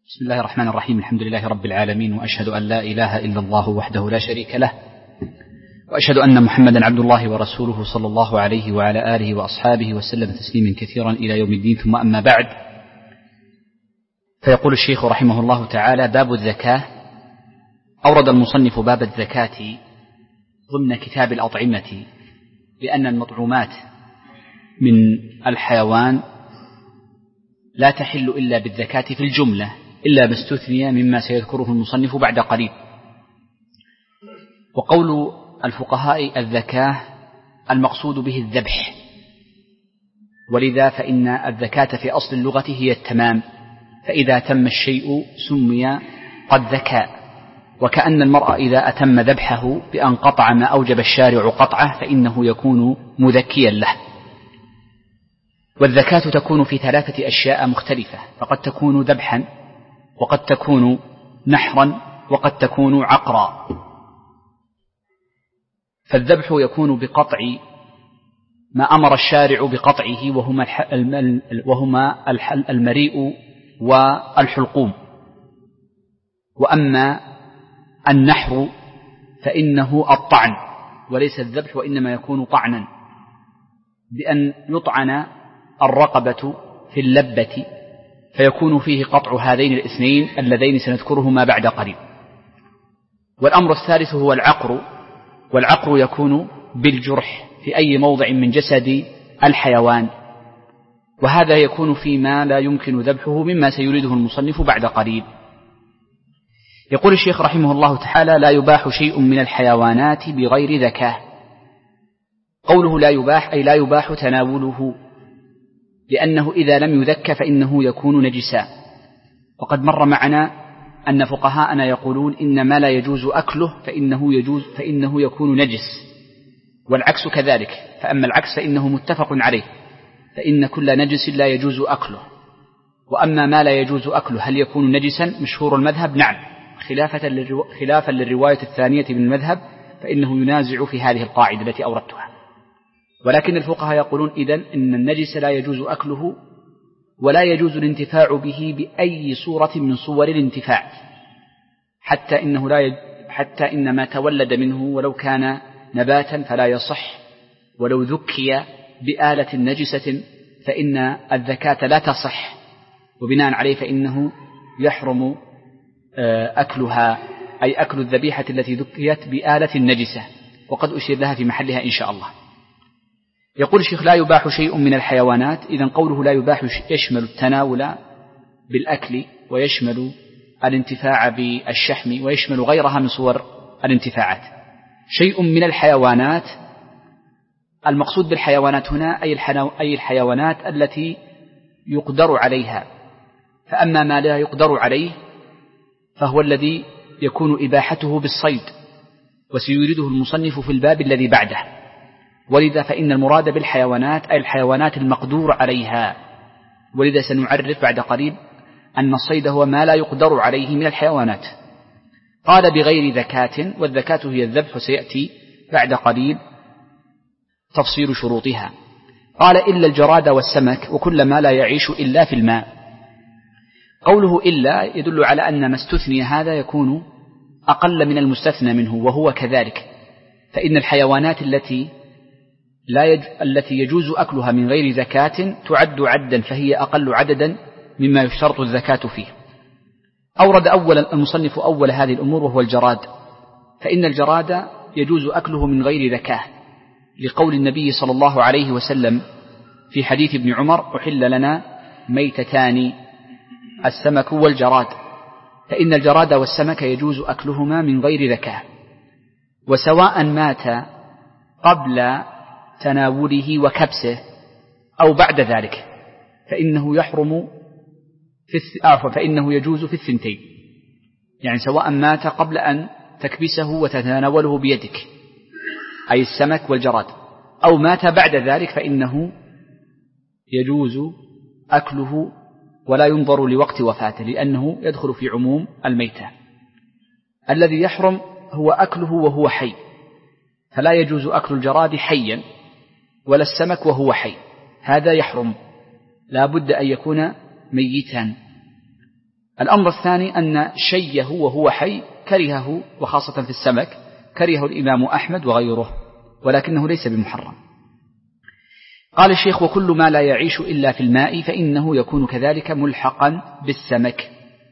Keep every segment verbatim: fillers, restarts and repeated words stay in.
بسم الله الرحمن الرحيم. الحمد لله رب العالمين، وأشهد أن لا إله إلا الله وحده لا شريك له، وأشهد أن محمدا عبد الله ورسوله صلى الله عليه وعلى آله وأصحابه وسلم تسليما كثيرا إلى يوم الدين. ثم أما بعد، فيقول الشيخ رحمه الله تعالى: باب الزكاة. أورد المصنف باب الزكاة ضمن كتاب الأطعمة، لأن المطعومات من الحيوان لا تحل إلا بالزكاة في الجملة، إلا ما استثني مما سيذكره المصنف بعد قليل. وقول الفقهاء الزكاة المقصود به الذبح، ولذا فإن الزكاة في أصل اللغة هي التمام، فإذا تم الشيء سمي قد زكى، وكأن المرء إذا أتم ذبحه بأن قطع ما أوجب الشارع قطعه فإنه يكون مذكيا له. والزكاة تكون في ثلاثة أشياء مختلفة، فقد تكون ذبحا، وقد تكون نحرا، وقد تكون عقرا. فالذبح يكون بقطع ما أمر الشارع بقطعه، وهما وهما المريء والحلقوم. وأما النحر فإنه الطعن، وليس الذبح، وإنما يكون طعنا، بأن يطعن الرقبة في اللبة، فيكون فيه قطع هذين الاثنين اللذين سنذكرهما بعد قليل. والأمر الثالث هو العقر، والعقر يكون بالجرح في أي موضع من جسد الحيوان، وهذا يكون فيما لا يمكن ذبحه مما سيريده المصنف بعد قليل. يقول الشيخ رحمه الله تعالى: لا يباح شيء من الحيوانات بغير زكاة. قوله لا يباح أي لا يباح تناوله، لأنه إذا لم يذك فإنه يكون نجسا. وقد مر معنا أن فقهاءنا يقولون إن ما لا يجوز أكله فإنه, يجوز فإنه يكون نجس، والعكس كذلك. فأما العكس فإنه متفق عليه، فإن كل نجس لا يجوز أكله. وأما ما لا يجوز أكله هل يكون نجسا؟ مشهور المذهب نعم، خلافا للرواية الثانية من المذهب، فإنه ينازع في هذه القاعدة التي أوردتها. ولكن الفقهاء يقولون إذن إن النجس لا يجوز أكله، ولا يجوز الانتفاع به بأي صورة من صور الانتفاع، حتى إنه لا يج... حتى إن ما تولد منه ولو كان نباتا فلا يصح، ولو ذكي بآلة نجسة فإن الزكاة لا تصح، وبناء عليه فإنه يحرم أكلها، أي أكل الذبيحة التي ذكيت بآلة نجسة، وقد أشير لها في محلها إن شاء الله. يقول الشيخ: لا يباح شيء من الحيوانات. إذن قوله لا يباح يشمل التناول بالأكل، ويشمل الانتفاع بالشحم، ويشمل غيرها من صور الانتفاعات. شيء من الحيوانات، المقصود بالحيوانات هنا أي الحيوانات التي يقدر عليها. فأما ما لا يقدر عليه فهو الذي يكون إباحته بالصيد، وسيريده المصنف في الباب الذي بعده. ولذا فإن المراد بالحيوانات أي الحيوانات المقدور عليها، ولذا سنعرف بعد قليل أن الصيد هو ما لا يقدر عليه من الحيوانات. قال بغير زكاة، والزكاة هي الذبح، وسيأتي بعد قليل تفصيل شروطها. قال: إلا الجراد والسمك وكل ما لا يعيش إلا في الماء. قوله إلا يدل على أن ما استثني هذا يكون أقل من المستثنى منه، وهو كذلك. فإن الحيوانات التي لا يج... التي يجوز أكلها من غير زكاة تعد عدا، فهي أقل عددا مما يشترط الزكاة فيه. أورد أول المصنف أول هذه الأمور وهو الجراد، فإن الجراد يجوز أكله من غير زكاة، لقول النبي صلى الله عليه وسلم في حديث ابن عمر: أحل لنا ميتتان السمك والجراد. فإن الجراد والسمك يجوز أكلهما من غير زكاة، وسواء مات قبل تناوله وكبسه أو بعد ذلك فإنه يحرم في الث... فإنه يجوز في الثنتين، يعني سواء مات قبل أن تكبسه وتتناوله بيدك أي السمك والجراد، أو مات بعد ذلك فإنه يجوز أكله ولا ينظر لوقت وفاته، لأنه يدخل في عموم الميتة. الذي يحرم هو أكله وهو حي، فلا يجوز أكل الجراد حيا ولا السمك وهو حي، هذا يحرم، لا بد أن يكون ميتا. الأمر الثاني أن شيه وهو حي كرهه، وخاصة في السمك كرهه الإمام أحمد وغيره، ولكنه ليس بمحرم. قال الشيخ: وكل ما لا يعيش إلا في الماء فإنه يكون كذلك ملحقا بالسمك.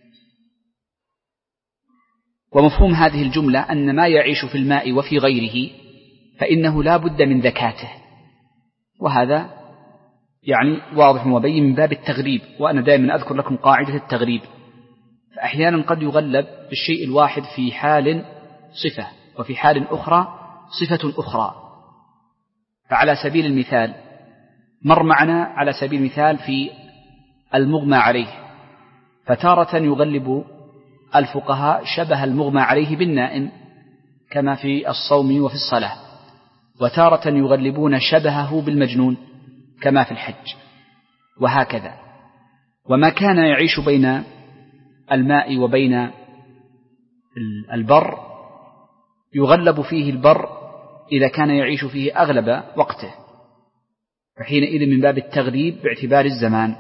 ومفهوم هذه الجملة أن ما يعيش في الماء وفي غيره فإنه لا بد من ذكاته، وهذا يعني واضح وبين من باب التغليب، وأنا دائما أذكر لكم قاعدة التغليب، فأحيانا قد يغلب بالشيء الواحد في حال صفة، وفي حال أخرى صفة أخرى. فعلى سبيل المثال مر معنا على سبيل المثال في المغمى عليه، فتارة يغلب الفقهاء شبه المغمى عليه بالنائم كما في الصوم وفي الصلاة، وتارة يغلبون شبهه بالمجنون كما في الحج، وهكذا. وما كان يعيش بين الماء وبين البر يغلب فيه البر إذا كان يعيش فيه أغلب وقته، فحينئذ من باب التغليب باعتبار الزمان.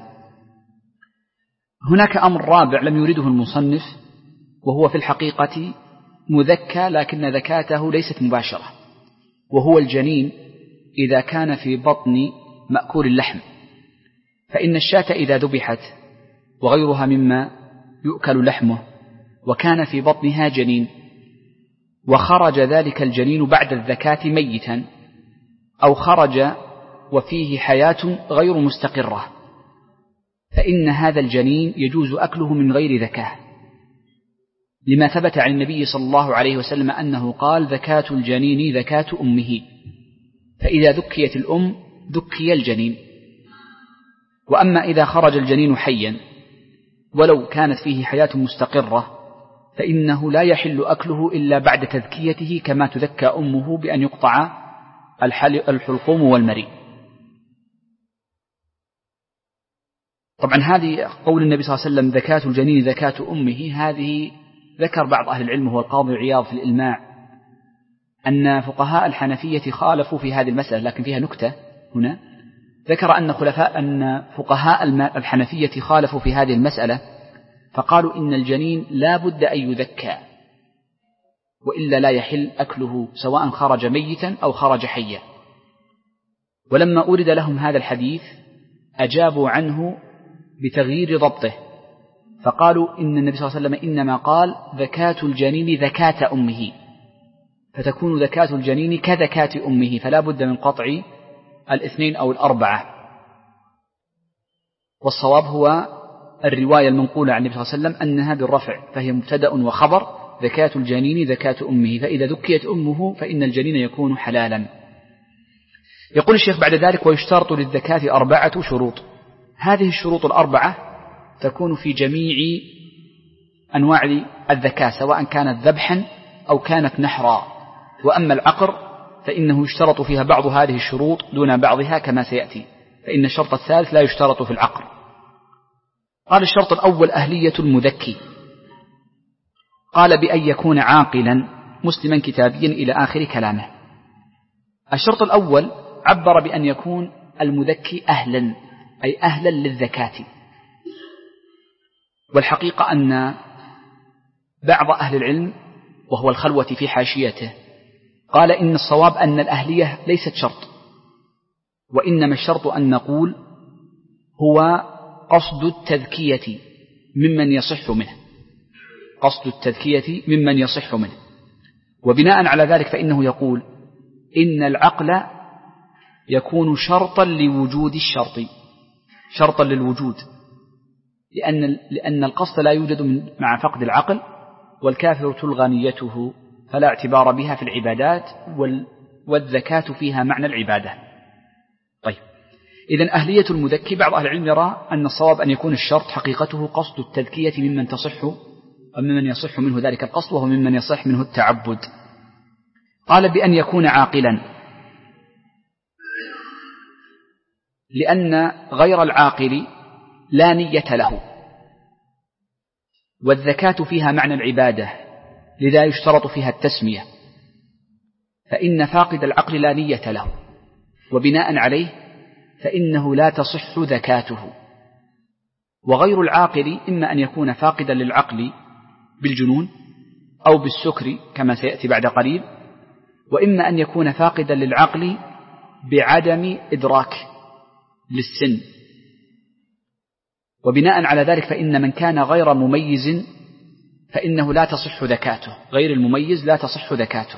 هناك أمر رابع لم يرده المصنف، وهو في الحقيقة مذكى لكن ذكاته ليست مباشرة، وهو الجنين إذا كان في بطن مأكول اللحم. فإن الشاة إذا ذبحت وغيرها مما يؤكل لحمه وكان في بطنها جنين، وخرج ذلك الجنين بعد الذكاة ميتا، أو خرج وفيه حياة غير مستقرة، فإن هذا الجنين يجوز أكله من غير ذكاة، لما ثبت عن النبي صلى الله عليه وسلم أنه قال: ذكاة الجنين ذكاة أمه، فإذا ذكيت الأم ذكي الجنين. وأما إذا خرج الجنين حيا ولو كانت فيه حياة مستقرة فإنه لا يحل أكله إلا بعد تذكيته، كما تذكى أمه بأن يقطع الحلقوم والمريء. طبعا هذه قول النبي صلى الله عليه وسلم ذكاة الجنين ذكاة أمه، هذه ذكر بعض أهل العلم هو القاضي عياض في الإلماع أن فقهاء الحنفية خالفوا في هذه المسألة، لكن فيها نكتة هنا. ذكر أن خلفاء أن فقهاء الحنفية خالفوا في هذه المسألة، فقالوا إن الجنين لا بد أن يذكى، وإلا لا يحل أكله سواء خرج ميتا أو خرج حيا. ولما أورد لهم هذا الحديث أجابوا عنه بتغيير ضبطه، فقالوا إن النبي صلى الله عليه وسلم إنما قال ذكاة الجنين ذكاة أمه، فتكون ذكاة الجنين كذكاة أمه، فلا بد من قطع الاثنين أو الأربعة. والصواب هو الرواية المنقولة عن النبي صلى الله عليه وسلم أنها بالرفع، فهي مبتدأ وخبر: ذكاة الجنين ذكاة أمه، فإذا ذكيت أمه فإن الجنين يكون حلالا. يقول الشيخ بعد ذلك: ويشترط للذكاة أربعة شروط. هذه الشروط الأربعة تكون في جميع أنواع الذكاة، سواء كانت ذبحا أو كانت نحرا. وأما العقر فإنه يشترط فيها بعض هذه الشروط دون بعضها كما سيأتي، فإن الشرط الثالث لا يشترط في العقر. قال: الشرط الأول أهلية المذكي. قال: بأن يكون عاقلا مسلما كتابيا إلى آخر كلامه. الشرط الأول عبر بأن يكون المذكي أهلا، أي أهلا للذكاة. والحقيقة أن بعض أهل العلم وهو الخلوة في حاشيته قال إن الصواب أن الأهلية ليست شرط، وإنما الشرط أن نقول هو قصد التذكية ممن يصح منه، قصد التذكية ممن يصح منه. وبناء على ذلك فإنه يقول إن العقل يكون شرطا لوجود الشرط، شرطا للوجود، لأن, لأن القصد لا يوجد مع فقد العقل، والكافر تلغى نيته فلا اعتبار بها في العبادات، والذكاة فيها معنى العبادة. طيب، إذن أهلية المذكي بعض أهل العلم يرى أن الصواب أن يكون الشرط حقيقته قصد التذكية ممن تصح وممن يصح منه ذلك القصد، وهو ممن يصح منه التعبد. قال: بأن يكون عاقلا، لأن غير العاقل لا نية له، والذكاة فيها معنى العبادة، لذا يشترط فيها التسمية، فإن فاقد العقل لا نية له، وبناء عليه فإنه لا تصح ذكاته. وغير العاقل إما أن يكون فاقدا للعقل بالجنون أو بالسكر كما سيأتي بعد قليل، وإما أن يكون فاقدا للعقل بعدم إدراك للسن. وبناء على ذلك فإن من كان غير مميز فإنه لا تصح ذكاته، غير المميز لا تصح ذكاته.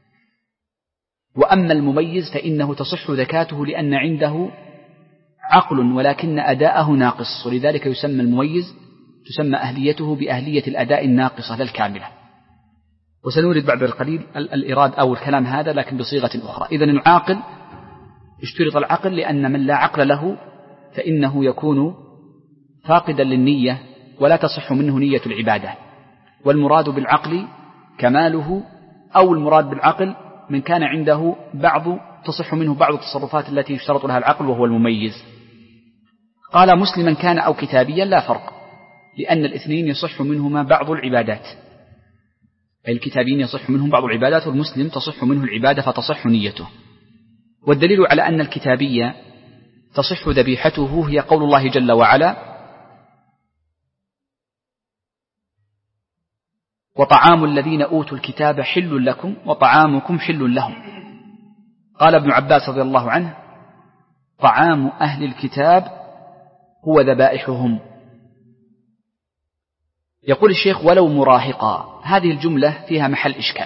وأما المميز فإنه تصح ذكاته لأن عنده عقل ولكن أداءه ناقص، ولذلك يسمى المميز تسمى أهليته بأهلية الأداء الناقصة لا الكاملة. وسنورد بعد القليل الإراد أو الكلام هذا لكن بصيغة أخرى. إذن العاقل اشترط العقل لأن من لا عقل له فإنه يكون فاقدا للنية ولا تصح منه نية العبادة. والمراد بالعقل كماله، أو المراد بالعقل من كان عنده بعض تصح منه بعض التصرفات التي يشترط لها العقل وهو المميز. قال مسلما كان أو كتابيا لا فرق، لأن الاثنين يصح منهما بعض العبادات، أي الكتابيين يصح منهم بعض العبادات والمسلم تصح منه العبادة فتصح نيته. والدليل على أن الكتابية تصح ذبيحته هي قول الله جل وعلا: وطعام الذين أوتوا الكتاب حل لكم وطعامكم حل لهم. قال ابن عباس رضي الله عنه: طعام أهل الكتاب هو ذبائحهم. يقول الشيخ: ولو مراهقا. هذه الجملة فيها محل إشكال،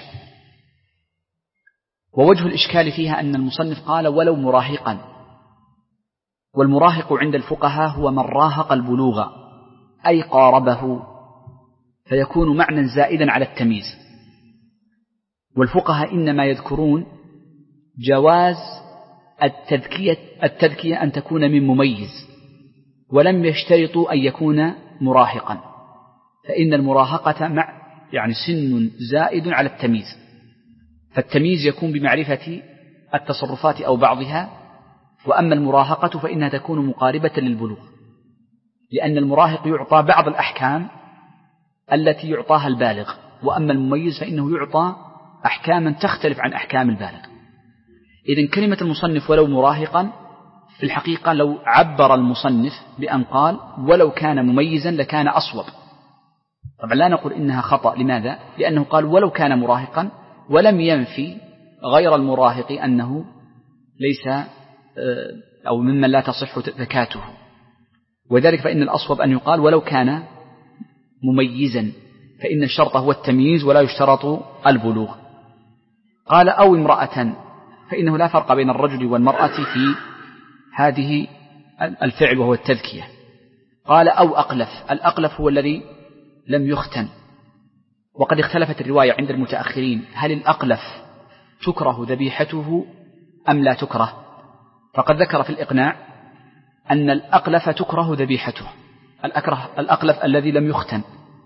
ووجه الإشكال فيها أن المصنف قال ولو مراهقا، والمراهق عند الفقهاء هو من راهق البلوغ أي قاربه، فيكون معنى زائدا على التمييز. والفقهاء إنما يذكرون جواز التذكية, التذكية أن تكون من مميز، ولم يشترطوا أن يكون مراهقا، فإن المراهقة مع يعني سن زائد على التمييز، فالتمييز يكون بمعرفة التصرفات أو بعضها، وأما المراهقة فإنها تكون مقاربة للبلوغ، لأن المراهق يعطى بعض الأحكام التي يعطاها البالغ، وأما المميز فإنه يعطى أحكاما تختلف عن أحكام البالغ. إذن كلمة المصنف ولو مراهقا في الحقيقة لو عبر المصنف بأن قال ولو كان مميزا لكان أصوب. طبعا لا نقول إنها خطأ، لماذا؟ لأنه قال ولو كان مراهقا، ولم ينفي غير المراهق أنه ليس أو ممن لا تصح زكاته، وذلك فإن الأصوب أن يقال ولو كان مميزا، فإن الشرط هو التمييز ولا يشترط البلوغ. قال أو امرأة، فإنه لا فرق بين الرجل والمرأة في هذه الفعل وهو التذكية. قال أو أقلف. الأقلف هو الذي لم يختن، وقد اختلفت الرواية عند المتأخرين هل الأقلف تكره ذبيحته أم لا تكره، فقد ذكر في الإقناع أن الأقلف تكره ذبيحته، الأقلف الذي لم يختن.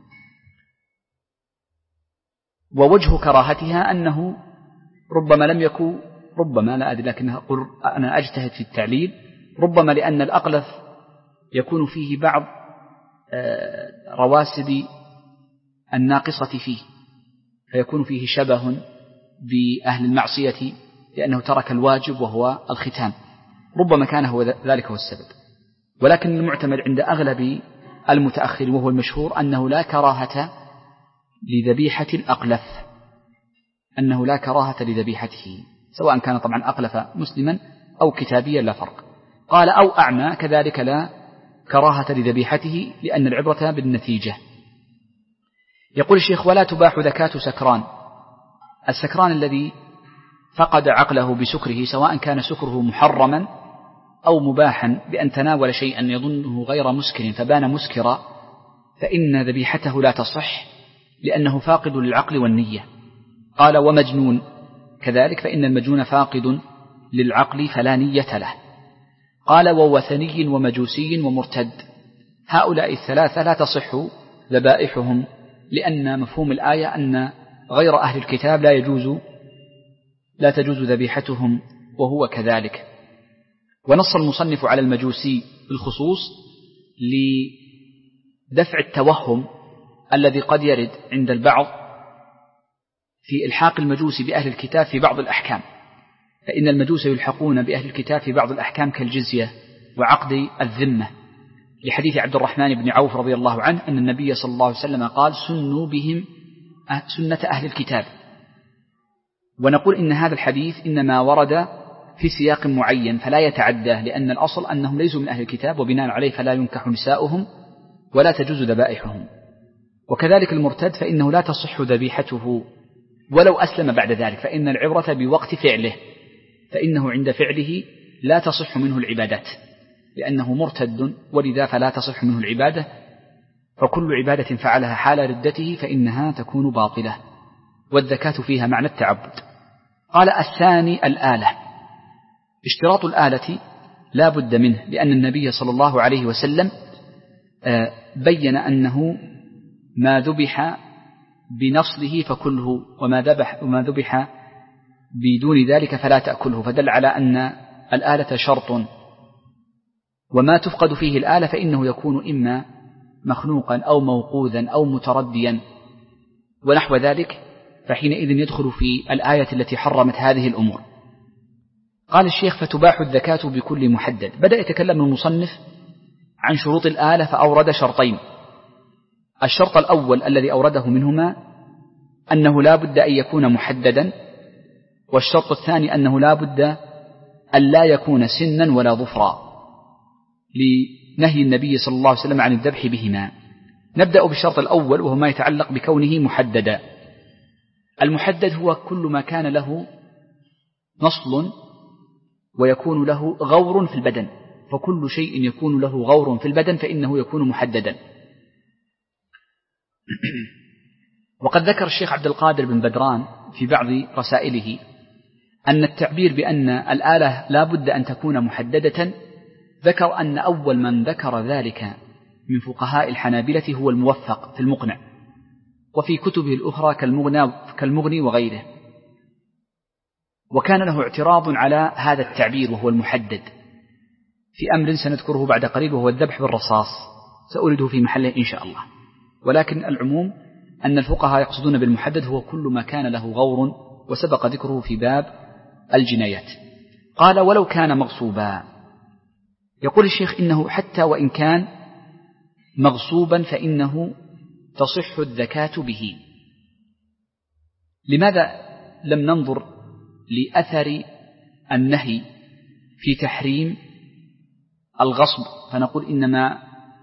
ووجه كراهتها أنه ربما لم يكن، ربما لا أدري لكن أنا أجتهد في التعليل، ربما لأن الأقلف يكون فيه بعض رواسب الناقصة فيه، فيكون فيه شبه بأهل المعصية لأنه ترك الواجب وهو الختان، ربما كان هو ذلك هو السبب. ولكن المعتمد عند أغلب المتأخر وهو المشهور أنه لا كراهة لذبيحة الأقلف، أنه لا كراهة لذبيحته، سواء كان طبعا أقلف مسلما أو كتابيا لا فرق. قال أو أعمى، كذلك لا كراهة لذبيحته لأن العبرة بالنتيجة. يقول الشيخ ولا تباح زكاة سكران. السكران الذي فقد عقله بسكره، سواء كان سكره محرما أو مباحا بأن تناول شيئا يظنه غير مسكر فبان مسكرا، فإن ذبيحته لا تصح لأنه فاقد للعقل والنية. قال ومجنون كذلك، فإن المجنون فاقد للعقل فلا نية له. قال ووثني ومجوسي ومرتد، هؤلاء الثلاثة لا تصح ذبائحهم، لأن مفهوم الآية أن غير أهل الكتاب لا يجوز لا تجوز ذبيحتهم، وهو كذلك. ونص المصنف على المجوسي بالخصوص لدفع التوهم الذي قد يرد عند البعض في إلحاق المجوس بأهل الكتاب في بعض الأحكام، فإن المجوس يلحقون بأهل الكتاب في بعض الأحكام كالجزية وعقد الذمة، لحديث عبد الرحمن بن عوف رضي الله عنه أن النبي صلى الله عليه وسلم قال سنوا بهم سنة أهل الكتاب. ونقول إن هذا الحديث إنما ورد في سياق معين فلا يتعداه، لأن الأصل أنهم ليسوا من أهل الكتاب، وبناء عليه فلا ينكح نساؤهم ولا تجوز ذبائحهم. وكذلك المرتد فإنه لا تصح ذبيحته ولو أسلم بعد ذلك، فإن العبرة بوقت فعله، فإنه عند فعله لا تصح منه العبادات لأنه مرتد، ولذا فلا تصح منه العبادة، فكل عبادة فعلها حال ردته فإنها تكون باطلة، والزكاة فيها معنى التعبد. قال الثاني الآلة. اشتراط الآلة لا بد منه، لأن النبي صلى الله عليه وسلم بين أنه ما ذبح بنصله فكله، وما ذبح وما ذبح بدون ذلك فلا تأكله، فدل على أن الآلة شرط، وما تفقد فيه الآلة فإنه يكون إما مخنوقا أو موقوذا أو مترديا ونحو ذلك، فحينئذ يدخل في الآية التي حرمت هذه الأمور. قال الشيخ فتباح الزكاة بكل محدد. بدأ يتكلم المصنف عن شروط الآلة فأورد شرطين. الشرط الأول الذي أورده منهما أنه لا بد أن يكون محددا، والشرط الثاني أنه لا بد أن لا يكون سنا ولا ظفرا، لنهي النبي صلى الله عليه وسلم عن الذبح بهما. نبدأ بالشرط الأول وهو ما يتعلق بكونه محددا. المحدد هو كل ما كان له نصل ويكون له غور في البدن، فكل شيء يكون له غور في البدن فإنه يكون محددا. وقد ذكر الشيخ عبد القادر بن بدران في بعض رسائله أن التعبير بأن الآلة لا بد أن تكون محددة، ذكر أن أول من ذكر ذلك من فقهاء الحنابلة هو الموفق في المقنع، وفي كتبه الأخرى كالمغني وغيره، وكان له اعتراض على هذا التعبير وهو المحدد في أمر سنذكره بعد قليل، وهو الذبح بالرصاص، سأورده في محله إن شاء الله. ولكن العموم أن الفقهاء يقصدون بالمحدد هو كل ما كان له غور، وسبق ذكره في باب الجنايات. قال ولو كان مغصوبا. يقول الشيخ إنه حتى وإن كان مغصوبا فإنه تصح الزكاة به. لماذا لم ننظر لأثر النهي في تحريم الغصب فنقول إنما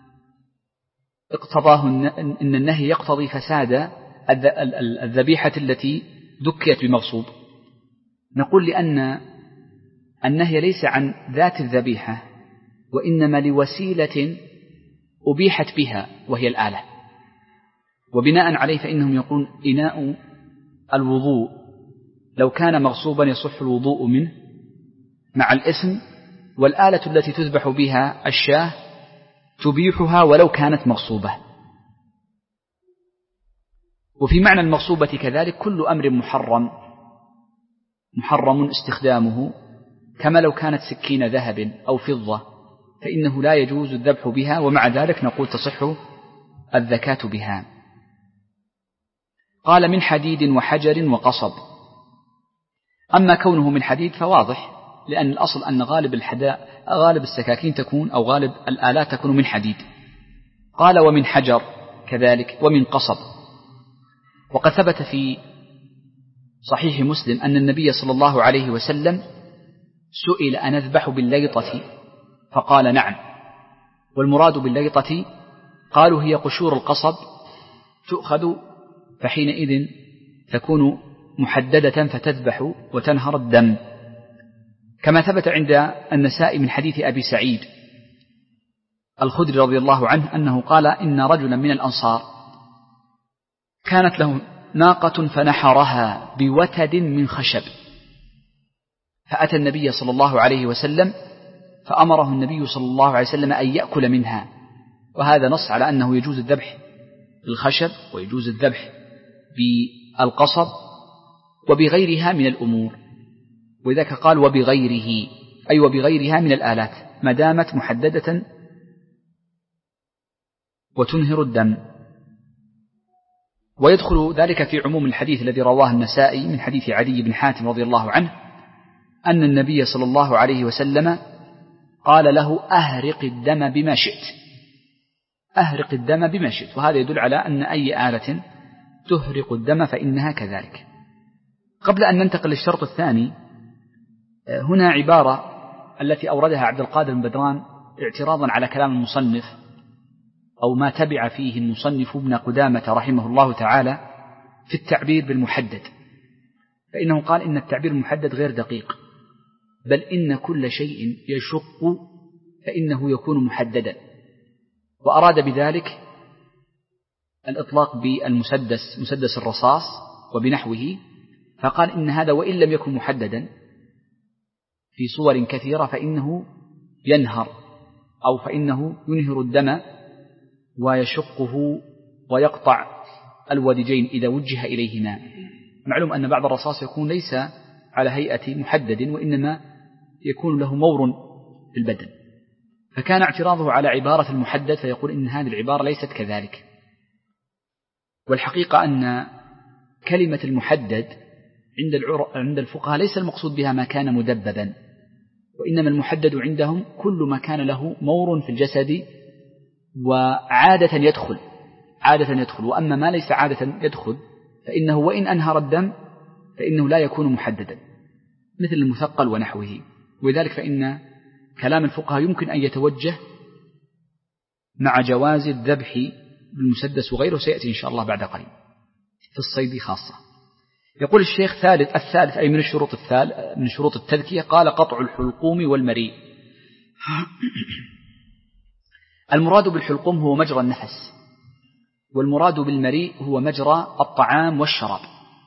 اقتضاه إن النهي يقتضي فساد الذبيحة التي ذكيت بمغصوب؟ نقول لأن النهي ليس عن ذات الذبيحة، وإنما لوسيلة أبيحت بها وهي الآلة، وبناء عليه فإنهم يقولون إناء الوضوء لو كان مغصوبا يصح الوضوء منه مع الاسم، والآلة التي تذبح بها الشاة تبيحها ولو كانت مغصوبة. وفي معنى المغصوبة كذلك كل أمر محرم محرم استخدامه، كما لو كانت سكين ذهب أو فضة فإنه لا يجوز الذبح بها، ومع ذلك نقول تصح الزكاة بها. قال من حديد وحجر وقصب. أما كونه من حديد فواضح، لأن الأصل أن غالب الحداء غالب السكاكين تكون أو غالب الآلات تكون من حديد. قال ومن حجر كذلك ومن قصب. وقد ثبت في صحيح مسلم أن النبي صلى الله عليه وسلم سئل أن أذبح بالليطة فقال نعم. والمراد بالليطة قالوا هي قشور القصب تؤخذ، فحينئذ تكون محددة فتذبح وتنهر الدم، كما ثبت عند النسائي من حديث أبي سعيد الخدري رضي الله عنه أنه قال إن رجلا من الأنصار كانت له ناقة فنحرها بوتد من خشب، فأتى النبي صلى الله عليه وسلم فأمره النبي صلى الله عليه وسلم أن يأكل منها، وهذا نص على أنه يجوز الذبح بالخشب ويجوز الذبح بالقصب وبغيرها من الأمور، وذاك قال وبغيره أي وبغيرها من الآلات ما دامت محددة وتنهر الدم. ويدخل ذلك في عموم الحديث الذي رواه النسائي من حديث عدي بن حاتم رضي الله عنه أن النبي صلى الله عليه وسلم قال له أهرق الدم بما شئت، أهرق الدم بما شئت. وهذا يدل على أن أي آلة تهرق الدم فإنها كذلك. قبل أن ننتقل للشرط الثاني، هنا عبارة التي أوردها عبد القادر بن بدران اعتراضا على كلام المصنف أو ما تبع فيه المصنف ابن قدامة رحمه الله تعالى في التعبير بالمحدد، فإنه قال إن التعبير المحدد غير دقيق، بل إن كل شيء يشق فإنه يكون محددا، وأراد بذلك الإطلاق بالمسدس مسدس الرصاص وبنحوه، فقال إن هذا وإن لم يكن محددا في صور كثيرة فإنه ينهر أو فإنه ينهر الدم ويشقه ويقطع الودجين إذا وجه إليهما. معلوم أن بعض الرصاص يكون ليس على هيئة محدد وإنما يكون له مور في البدن، فكان اعتراضه على عبارة المحدد فيقول إن هذه العبارة ليست كذلك. والحقيقة أن كلمة المحدد عند عند الفقهاء ليس المقصود بها ما كان مدببا، وإنما المحدد عندهم كل ما كان له مور في الجسد وعادة يدخل عادة يدخل وأما ما ليس عادة يدخل فإنه وإن أنهر الدم فإنه لا يكون محددا، مثل المثقل ونحوه. ولذلك فإن كلام الفقهاء يمكن أن يتوجه مع جواز الذبح بالمسدس وغيره، سيأتي إن شاء الله بعد قليل في الصيد خاصة. يقول الشيخ ثالث الثالث أي من الشروط الثالث من شروط التذكية، قال قطع الحلقوم والمريء. المراد بالحلقوم هو مجرى النفس، والمراد بالمريء هو مجرى الطعام والشراب.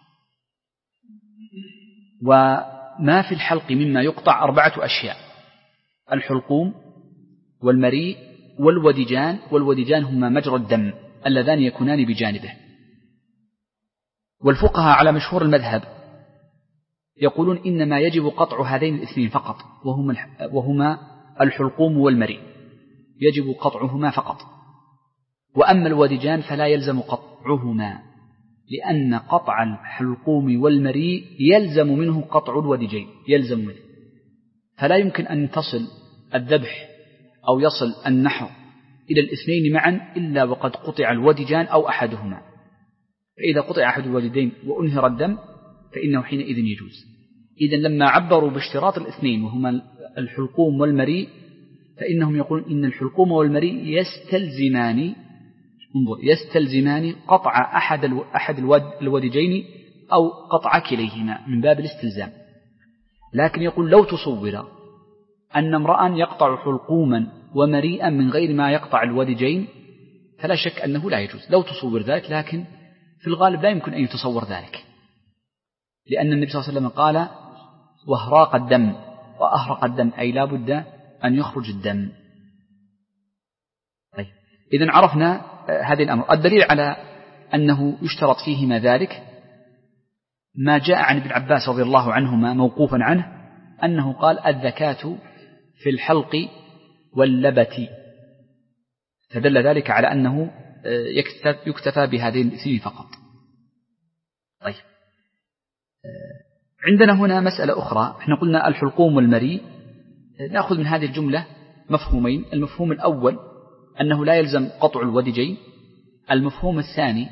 وما في الحلق مما يقطع أربعة أشياء: الحلقوم والمريء والودجان، والودجان هما مجرى الدم اللذان يكونان بجانبه. والفقهاء على مشهور المذهب يقولون إنما يجب قطع هذين الاثنين فقط، وهما وهما الحلقوم والمريء، يجب قطعهما فقط. وأما الودجان فلا يلزم قطعهما، لأن قطع الحلقوم والمريء يلزم منه قطع الودجين، يلزم منه، فلا يمكن أن تصل الذبح أو يصل النحر إلى الاثنين معا إلا وقد قطع الودجان أو أحدهما. فإذا قطع أحد الودجين وأنهر الدم فإنه حينئذ يجوز. إذن لما عبروا باشتراط الاثنين وهما الحلقوم والمريء فإنهم يقولون إن الحلقوم والمريء يستلزمان انظر يستلزمان قطع أحد أحد الودجين أو قطع كليهما من باب الاستلزام. لكن يقول لو تصور أن امرأ يقطع حلقوما ومريئا من غير ما يقطع الودجين فلا شك أنه لا يجوز، لو تصور ذلك، لكن في الغالب لا يمكن أن يتصور ذلك، لأن النبي صلى الله عليه وسلم قال وهراق الدم، وأهرق الدم أي لا بد أن يخرج الدم. طيب إذن عرفنا هذه الأمر. الدليل على أنه يشترط فيهما ذلك ما جاء عن ابن عباس رضي الله عنهما موقوفا عنه أنه قال الزكاة في الحلق واللبت، فدل ذلك على أنه يكتفى بهذين الاثنين فقط. طيب عندنا هنا مسألة أخرى، احنا قلنا الحلقوم والمريء، نأخذ من هذه الجملة مفهومين: المفهوم الأول أنه لا يلزم قطع الودجين، المفهوم الثاني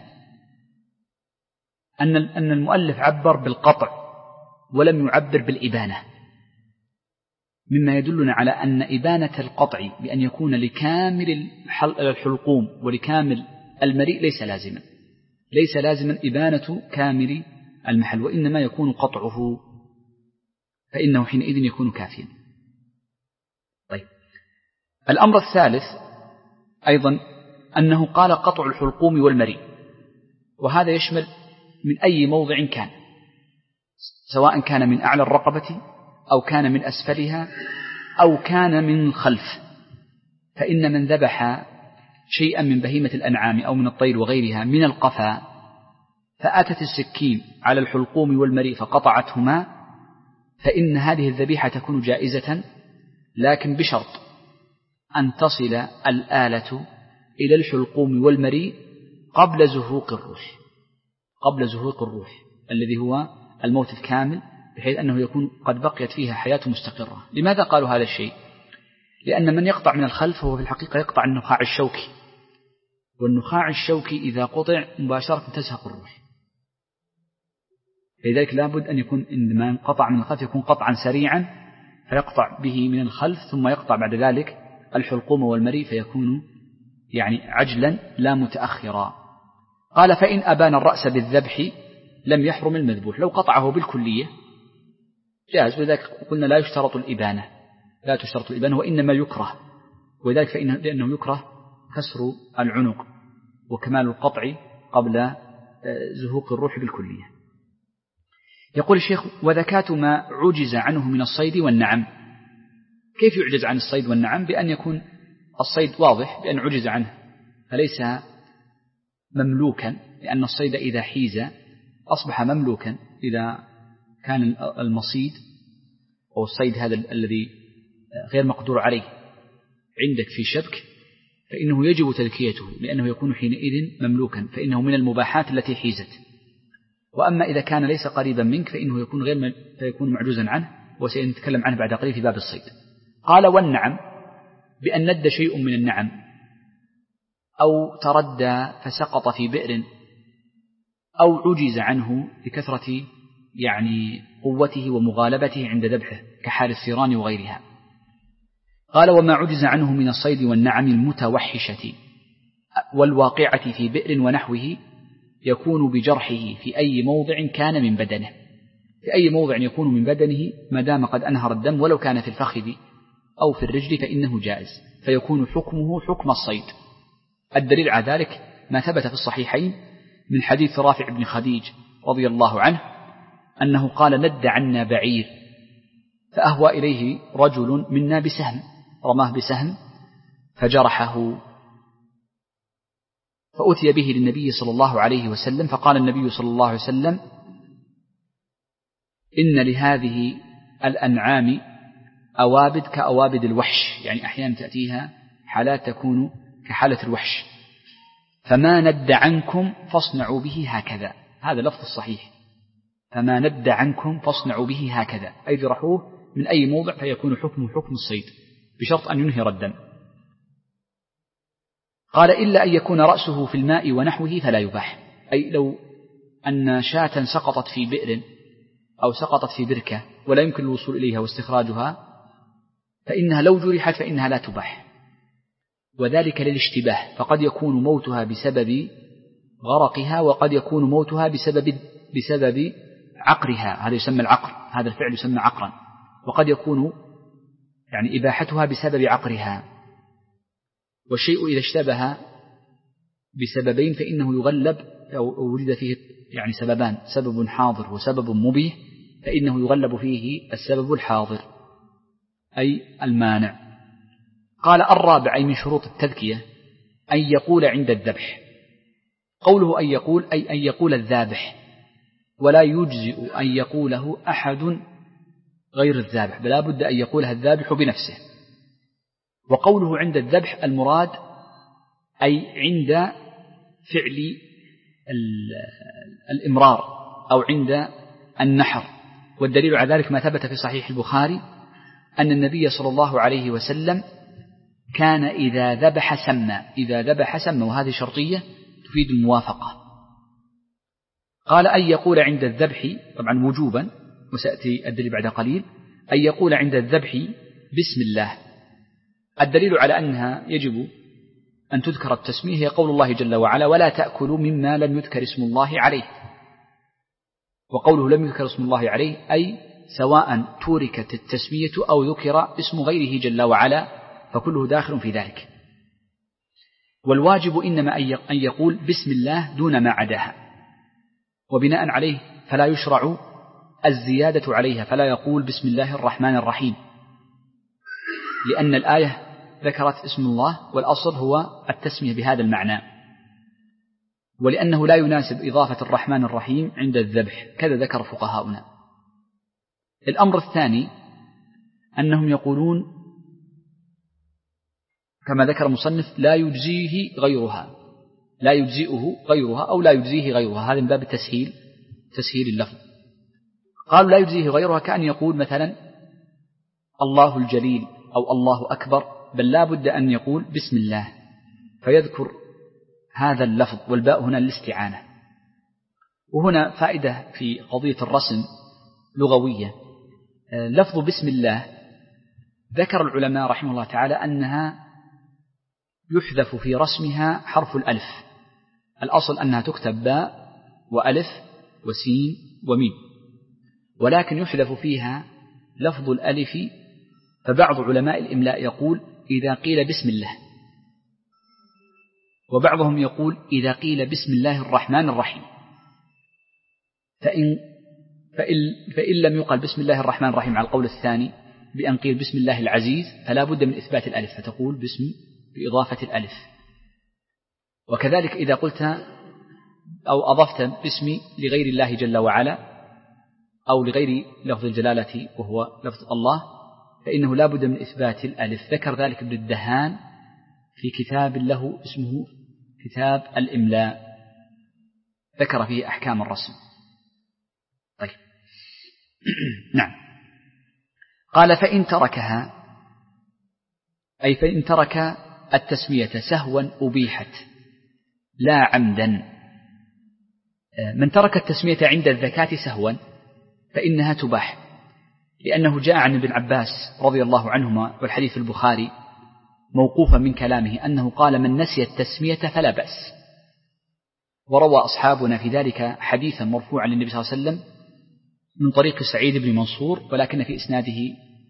أن أن المؤلف عبر بالقطع ولم يعبر بالإبانة، مما يدلنا على أن إبانة القطع بأن يكون لكامل الحلقوم ولكامل المريء ليس لازما، ليس لازما إبانة كامل المحل، وإنما يكون قطعه، فإنه حينئذ يكون كافيا. طيب الأمر الثالث أيضا أنه قال قطع الحلقوم والمريء، وهذا يشمل من أي موضع كان، سواء كان من أعلى الرقبة أو كان من أسفلها أو كان من الخلف. فإن من ذبح شيئا من بهيمة الأنعام أو من الطير وغيرها من القفا فأتت السكين على الحلقوم والمريء فقطعتهما، فإن هذه الذبيحة تكون جائزة، لكن بشرط أن تصل الآلة إلى الحلقوم والمريء قبل زهوق الروح، قبل زهوق الروح الذي هو الموت الكامل، بحيث أنه يكون قد بقيت فيها حياة مستقرة. لماذا قالوا هذا الشيء؟ لأن من يقطع من الخلف هو في الحقيقة يقطع النخاع الشوكي، والنخاع الشوكي إذا قطع مباشرة تزهق الروح، لذلك لابد أن يكون عندما انقطع من الخلف يكون قطعا سريعا، فيقطع به من الخلف ثم يقطع بعد ذلك الحلقوم والمريء، فيكون يعني عجلا لا متأخرا. قال فإن أبان الرأس بالذبح لم يحرم المذبوح، لو قطعه بالكلية جاز، وذلك قلنا لا يشترط الإبانة، لا تشترط الإبانة وإنما يكره، وذلك فإنه لأنه يكره كسر العنق وكمال القطع قبل زهوق الروح بالكلية. يقول الشيخ وذكاة ما عجز عنه من الصيد والنعم. كيف يعجز عن الصيد والنعم؟ بأن يكون الصيد واضح بأن عجز عنه فليس مملوكا، لأن الصيد إذا حيز أصبح مملوكا. إذا كان المصيد أو الصيد هذا الذي غير مقدور عليه عندك في شبك فإنه يجب تذكيته، لأنه يكون حينئذ مملوكا، فإنه من المباحات التي حيزت. وأما إذا كان ليس قريبا منك فإنه يكون غير فيكون معجوزا عنه، وسنتكلم عنه بعد قليل في باب الصيد. قال والنعم بأن ند شيء من النعم أو تردى فسقط في بئر أو عجز عنه بكثرة يعني قوته ومغالبته عند ذبحه كحال الثيران وغيرها. قال وما عجز عنه من الصيد والنعم المتوحشة والواقعة في بئر ونحوه يكون بجرحه في أي موضع كان من بدنه، في أي موضع يكون من بدنه ما دام قد أنهر الدم، ولو كان في الفخذ أو في الرجل فإنه جائز، فيكون حكمه حكم الصيد. الدليل على ذلك ما ثبت في الصحيحين من حديث رافع بن خديج رضي الله عنه أنه قال ند عنا بعير فأهوى إليه رجل منا بسهم، رماه بسهم فجرحه، فأتي به للنبي صلى الله عليه وسلم، فقال النبي صلى الله عليه وسلم إن لهذه الأنعام أوابد كأوابد الوحش، يعني أحيانا تأتيها حالات تكون كحالة الوحش، فما ند عنكم فاصنعوا به هكذا. هذا لفظ الصحيح، فما ند عنكم فاصنعوا به هكذا، أي جرحوه من أي موضع فيكون حكمه حكم الصيد بشرط أن ينهر الدم. قال إلا أن يكون رأسه في الماء ونحوه فلا يباح، أي لو أن شاة سقطت في بئر أو سقطت في بركة ولا يمكن الوصول إليها واستخراجها فإنها لو جرحت فإنها لا تباح، وذلك للاشتباه، فقد يكون موتها بسبب غرقها وقد يكون موتها بسبب بسبب عقرها، هذا يسمى العقر، هذا الفعل يسمى عقرا، وقد يكون يعني إباحتها بسبب عقرها. والشيء إذا اشتبه بسببين فإنه يغلب، أو وجد فيه يعني سببان، سبب حاضر وسبب مبيح، فإنه يغلب فيه السبب الحاضر أي المانع. قال الرابع أي من شروط التذكية أن يقول عند الذبح. قوله أن يقول أي أن يقول الذابح، ولا يجزئ أن يقوله أحد غير الذابح، بل لا بد أن يقولها الذابح بنفسه. وقوله عند الذبح المراد أي عند فعل الإمرار أو عند النحر، والدليل على ذلك ما ثبت في صحيح البخاري أن النبي صلى الله عليه وسلم كان إذا ذبح سمى، إذا ذبح سمى، وهذه شرطية تفيد الموافقة. قال أن يقول عند الذبح طبعا وجوبا، وسأتي الدليل بعد قليل، أن يقول عند الذبح بسم الله. الدليل على أنها يجب أن تذكر التسمية هي قول الله جل وعلا ولا تأكلوا مما لم يذكر اسم الله عليه، وقوله لم يذكر اسم الله عليه أي سواء تركت التسمية أو ذكر اسم غيره جل وعلا فكله داخل في ذلك. والواجب إنما أن يقول بسم الله دون ما عداها، وبناء عليه فلا يشرع الزيادة عليها، فلا يقول بسم الله الرحمن الرحيم، لأن الآية ذكرت اسم الله والأصل هو التسمية بهذا المعنى، ولأنه لا يناسب إضافة الرحمن الرحيم عند الذبح، كذا ذكر فقهاؤنا. الأمر الثاني أنهم يقولون كما ذكر المصنف لا يجزيه غيرها، لا يجزئه غيرها أو لا يجزيه غيرها، هذا من باب التسهيل، تسهيل اللفظ. قالوا لا يجزيه غيرها كأن يقول مثلا الله الجليل أو الله أكبر، بل لا بد أن يقول بسم الله، فيذكر هذا اللفظ، والباء هنا الاستعانة. وهنا فائدة في قضية الرسم لغوية. لفظ بسم الله ذكر العلماء رحمه الله تعالى أنها يحذف في رسمها حرف الألف، الأصل أنها تكتب باء وألف وسين وميم، ولكن يحذف فيها لفظ الألف. فبعض علماء الإملاء يقول إذا قيل بسم الله، وبعضهم يقول إذا قيل بسم الله الرحمن الرحيم. فإن, فإن, فإن لم يقل بسم الله الرحمن الرحيم على القول الثاني بأن قيل بسم الله العزيز فلا بد من إثبات الألف، فتقول بسم بإضافة الألف. وكذلك إذا قلت أو أضفت باسم لغير الله جل وعلا أو لغير لفظ الجلالة وهو لفظ الله فإنه لا بد من إثبات الألف. ذكر ذلك ابن الدهان في كتاب له اسمه كتاب الإملاء، ذكر فيه أحكام الرسم. طيب نعم. قال فإن تركها، أي فإن ترك التسمية سهوا أبيحت لا عمدا. من ترك التسمية عند الذكاة سهوا فإنها تباح، لأنه جاء عن ابن عباس رضي الله عنهما والحديث في البخاري موقوفا من كلامه أنه قال من نسي التسمية فلا بأس. وروى أصحابنا في ذلك حديثا مرفوعا للنبي صلى الله عليه وسلم من طريق سعيد بن منصور، ولكن في إسناده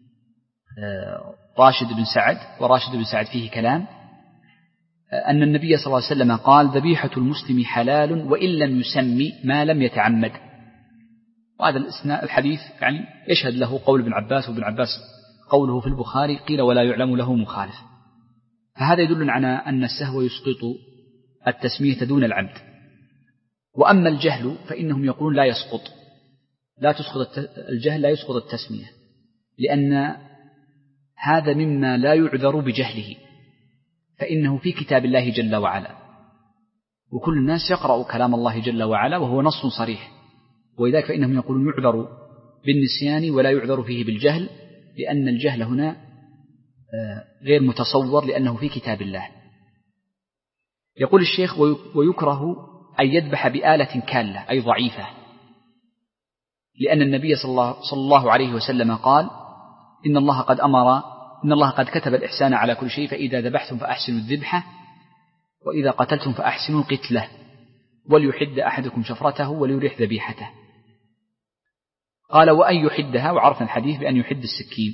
راشد بن سعد، وراشد بن سعد فيه كلام، أن النبي صلى الله عليه وسلم قال ذبيحة المسلم حلال وإن لم يسمي ما لم يتعمد. وهذا الحديث يعني يشهد له قول ابن عباس، وابن عباس قوله في البخاري قيل ولا يعلم له مخالف. فهذا يدل على أن السهو يسقط التسمية دون العمد. وأما الجهل فإنهم يقولون لا يسقط، لا تسقط الجهل لا يسقط التسمية، لأن هذا مما لا يعذر بجهله، فإنه في كتاب الله جل وعلا، وكل الناس يقرأ كلام الله جل وعلا وهو نص صريح، ولذلك فإنهم يقولون يعذر بالنسيان ولا يعذر فيه بالجهل، لأن الجهل هنا غير متصور لأنه في كتاب الله. يقول الشيخ ويكره أن يذبح بآلة كالة أي ضعيفة، لأن النبي صلى الله, صلى الله عليه وسلم قال إن الله قد أمر إن الله قد كتب الإحسان على كل شيء، فإذا ذبحتم فأحسنوا الذبحة وإذا قتلتم فأحسنوا القتلة وليحد أحدكم شفرته وليريح ذبيحته. قال وأن يحدها، وعرفنا الحديث بأن يحد السكين.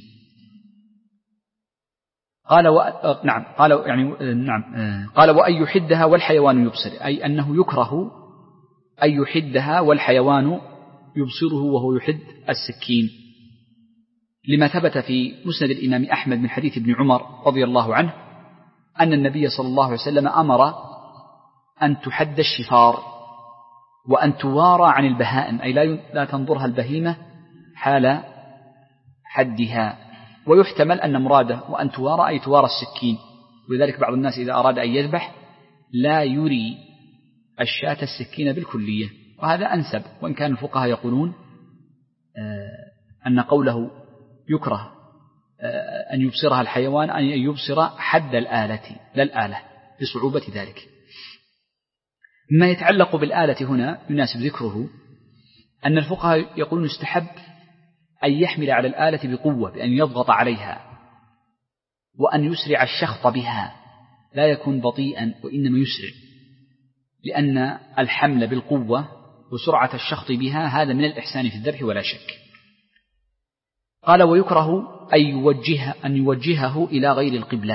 قال و... نعم قال يعني نعم قال وأن يحدها والحيوان يبصر، أي أنه يكره أن يحدها والحيوان يبصره وهو يحد السكين، لما ثبت في مسند الإمام أحمد من حديث ابن عمر رضي الله عنه أن النبي صلى الله عليه وسلم أمر أن تحد الشفار وأن توارى عن البهائم، أي لا تنظرها البهيمة حال حدها. ويحتمل أن مراده وأن توارى أي توارى السكين، ولذلك بعض الناس إذا أراد أن يذبح لا يري الشاة السكين بالكلية، وهذا أنسب، وإن كان الفقهاء يقولون أن قوله يكره أن يبصرها الحيوان أن يبصر حد الآلة لا الآلة بصعوبة ذلك. ما يتعلق بالآلة هنا يناسب ذكره أن الفقهاء يقولون يستحب أن يحمل على الآلة بقوة بأن يضغط عليها وأن يسرع الشخط بها، لا يكون بطيئا وإنما يسرع، لأن الحمل بالقوة وسرعة الشخط بها هذا من الإحسان في الذبح ولا شك. قال ويكره أن يوجه أن يوجهه إلى غير القبلة،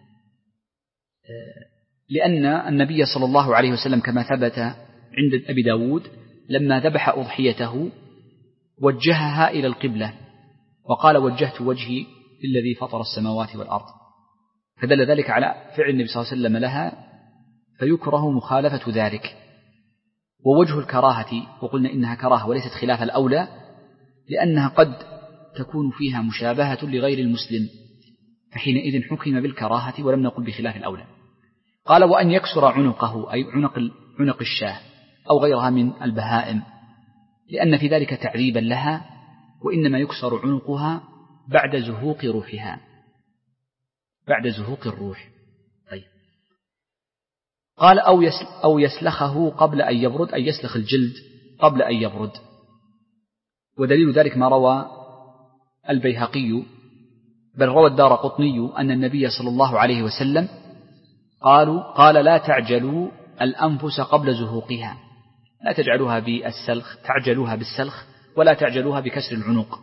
لأن النبي صلى الله عليه وسلم كما ثبت عند أبي داود لما ذبح أضحيته وجهها إلى القبلة وقال وجهت وجهي للذي فطر السماوات والأرض، فدل ذلك على فعل النبي صلى الله عليه وسلم لها، فيكره مخالفة ذلك. ووجه الكراهة وقلنا إنها كراهة وليست خلاف الأولى، لأنها قد تكون فيها مشابهة لغير المسلم، فحينئذ حكم بالكراهة ولم نقل بخلاف الأولى. قال وأن يكسر عنقه أي عنق عنق الشاة أو غيرها من البهائم، لأن في ذلك تعذيبا لها، وإنما يكسر عنقها بعد زهوق روحها بعد زهوق الروح. طيب. قال أو, يسل أو يسلخه قبل أن يبرد، أي يسلخ الجلد قبل أن يبرد. ودليل ذلك ما روى البيهقي بل روى الدارقطني أن النبي صلى الله عليه وسلم قالوا قال لا تعجلوا الأنفس قبل زهوقها، لا تجعلوها بالسلخ تعجلوها بالسلخ ولا تعجلوها بكسر العنق.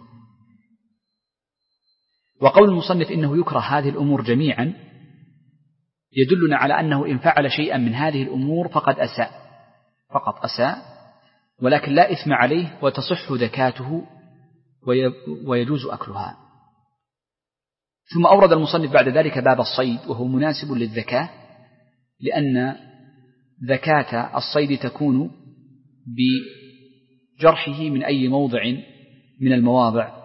وقول المصنف إنه يكره هذه الأمور جميعا يدلنا على أنه إن فعل شيئا من هذه الأمور فقد أساء فقط أساء، ولكن لا إثم عليه وتصح زكاته ويجوز أكلها. ثم أورد المصنف بعد ذلك باب الصيد، وهو مناسب للزكاة، لأن زكاة الصيد تكون بجرحه من أي موضع من المواضع.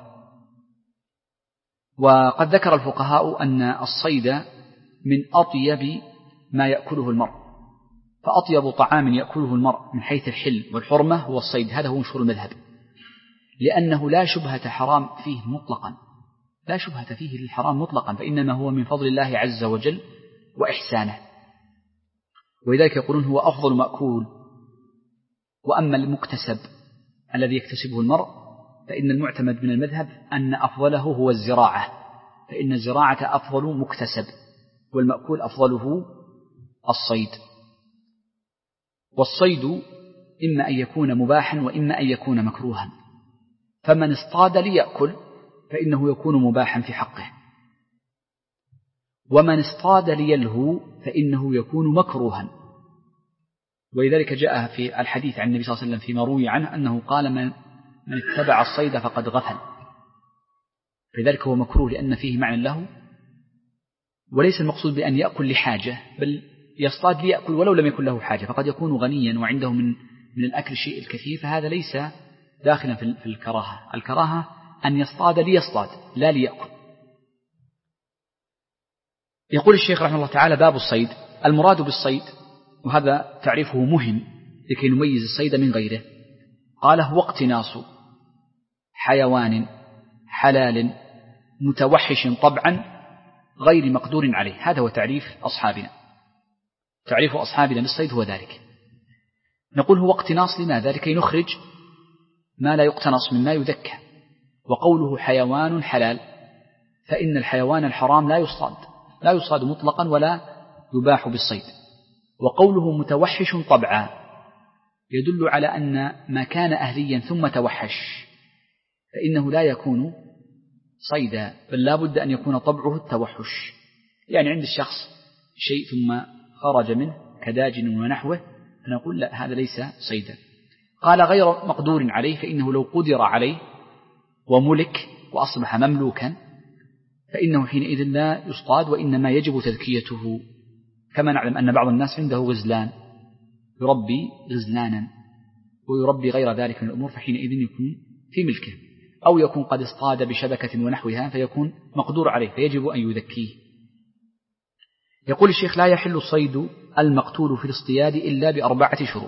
وقد ذكر الفقهاء أن الصيد من أطيب ما يأكله المرء، فأطيب طعام يأكله المرء من حيث الحل والحرمة هو الصيد، هذا هو مشهور المذهب، لأنه لا شبهة حرام فيه مطلقا، لا شبهة فيه للحرام مطلقا، فإنما هو من فضل الله عز وجل وإحسانه، ولذلك يقولون هو أفضل مأكول. وأما المكتسب الذي يكتسبه المرء فإن المعتمد من المذهب أن أفضله هو الزراعة، فإن الزراعة أفضل مكتسب، والمأكول أفضله الصيد. والصيد إما أن يكون مباحا وإما أن يكون مكروها، فمن اصطاد ليأكل فإنه يكون مباحا في حقه، ومن اصطاد ليلهو فإنه يكون مكروها. ولذلك جاء في الحديث عن النبي صلى الله عليه وسلم فيما روي عنه أنه قال من, من اتبع الصيد فقد غفل، فلذلك هو مكروه لأن فيه معنى له، وليس المقصود بأن يأكل لحاجة، بل يصطاد ليأكل ولو لم يكن له حاجة، فقد يكون غنيا وعنده من, من الأكل الشيء الكثير، فهذا ليس داخلا في الكراهة. الكراهة أن يصطاد ليصطاد لا ليأكل. يقول الشيخ رحمه الله تعالى باب الصيد. المراد بالصيد، وهذا تعريفه مهم لكي نميز الصيد من غيره، قال هو اقتناص حيوان حلال متوحش طبعا غير مقدور عليه، هذا هو تعريف أصحابنا. تعريف أصحابنا للصيد هو ذلك. نقول هو اقتناص لماذا؟ لكي نخرج ما لا يقتنص مما يذكى. وقوله حيوان حلال فإن الحيوان الحرام لا يصطاد، لا يصطاد مطلقا ولا يباح بالصيد. وقوله متوحش طبعا يدل على أن ما كان أهليا ثم توحش فإنه لا يكون صيدا، بل لا بد أن يكون طبعه التوحش، يعني عند الشخص شيء ثم خرج منه كداجن ونحوه فنقول لا هذا ليس صيدا. قال غير مقدور عليه فإنه لو قدر عليه وملك وأصبح مملوكا فإنه حينئذ لا يصطاد، وإنما يجب تذكيته، كما نعلم أن بعض الناس عنده غزلان يربي غزلانا ويربي غير ذلك من الأمور، فحينئذ يكون في ملكه، أو يكون قد اصطاد بشبكة ونحوها فيكون مقدور عليه فيجب أن يذكيه. يقول الشيخ لا يحل الصيد المقتول في الاصطياد إلا بأربعة شروط.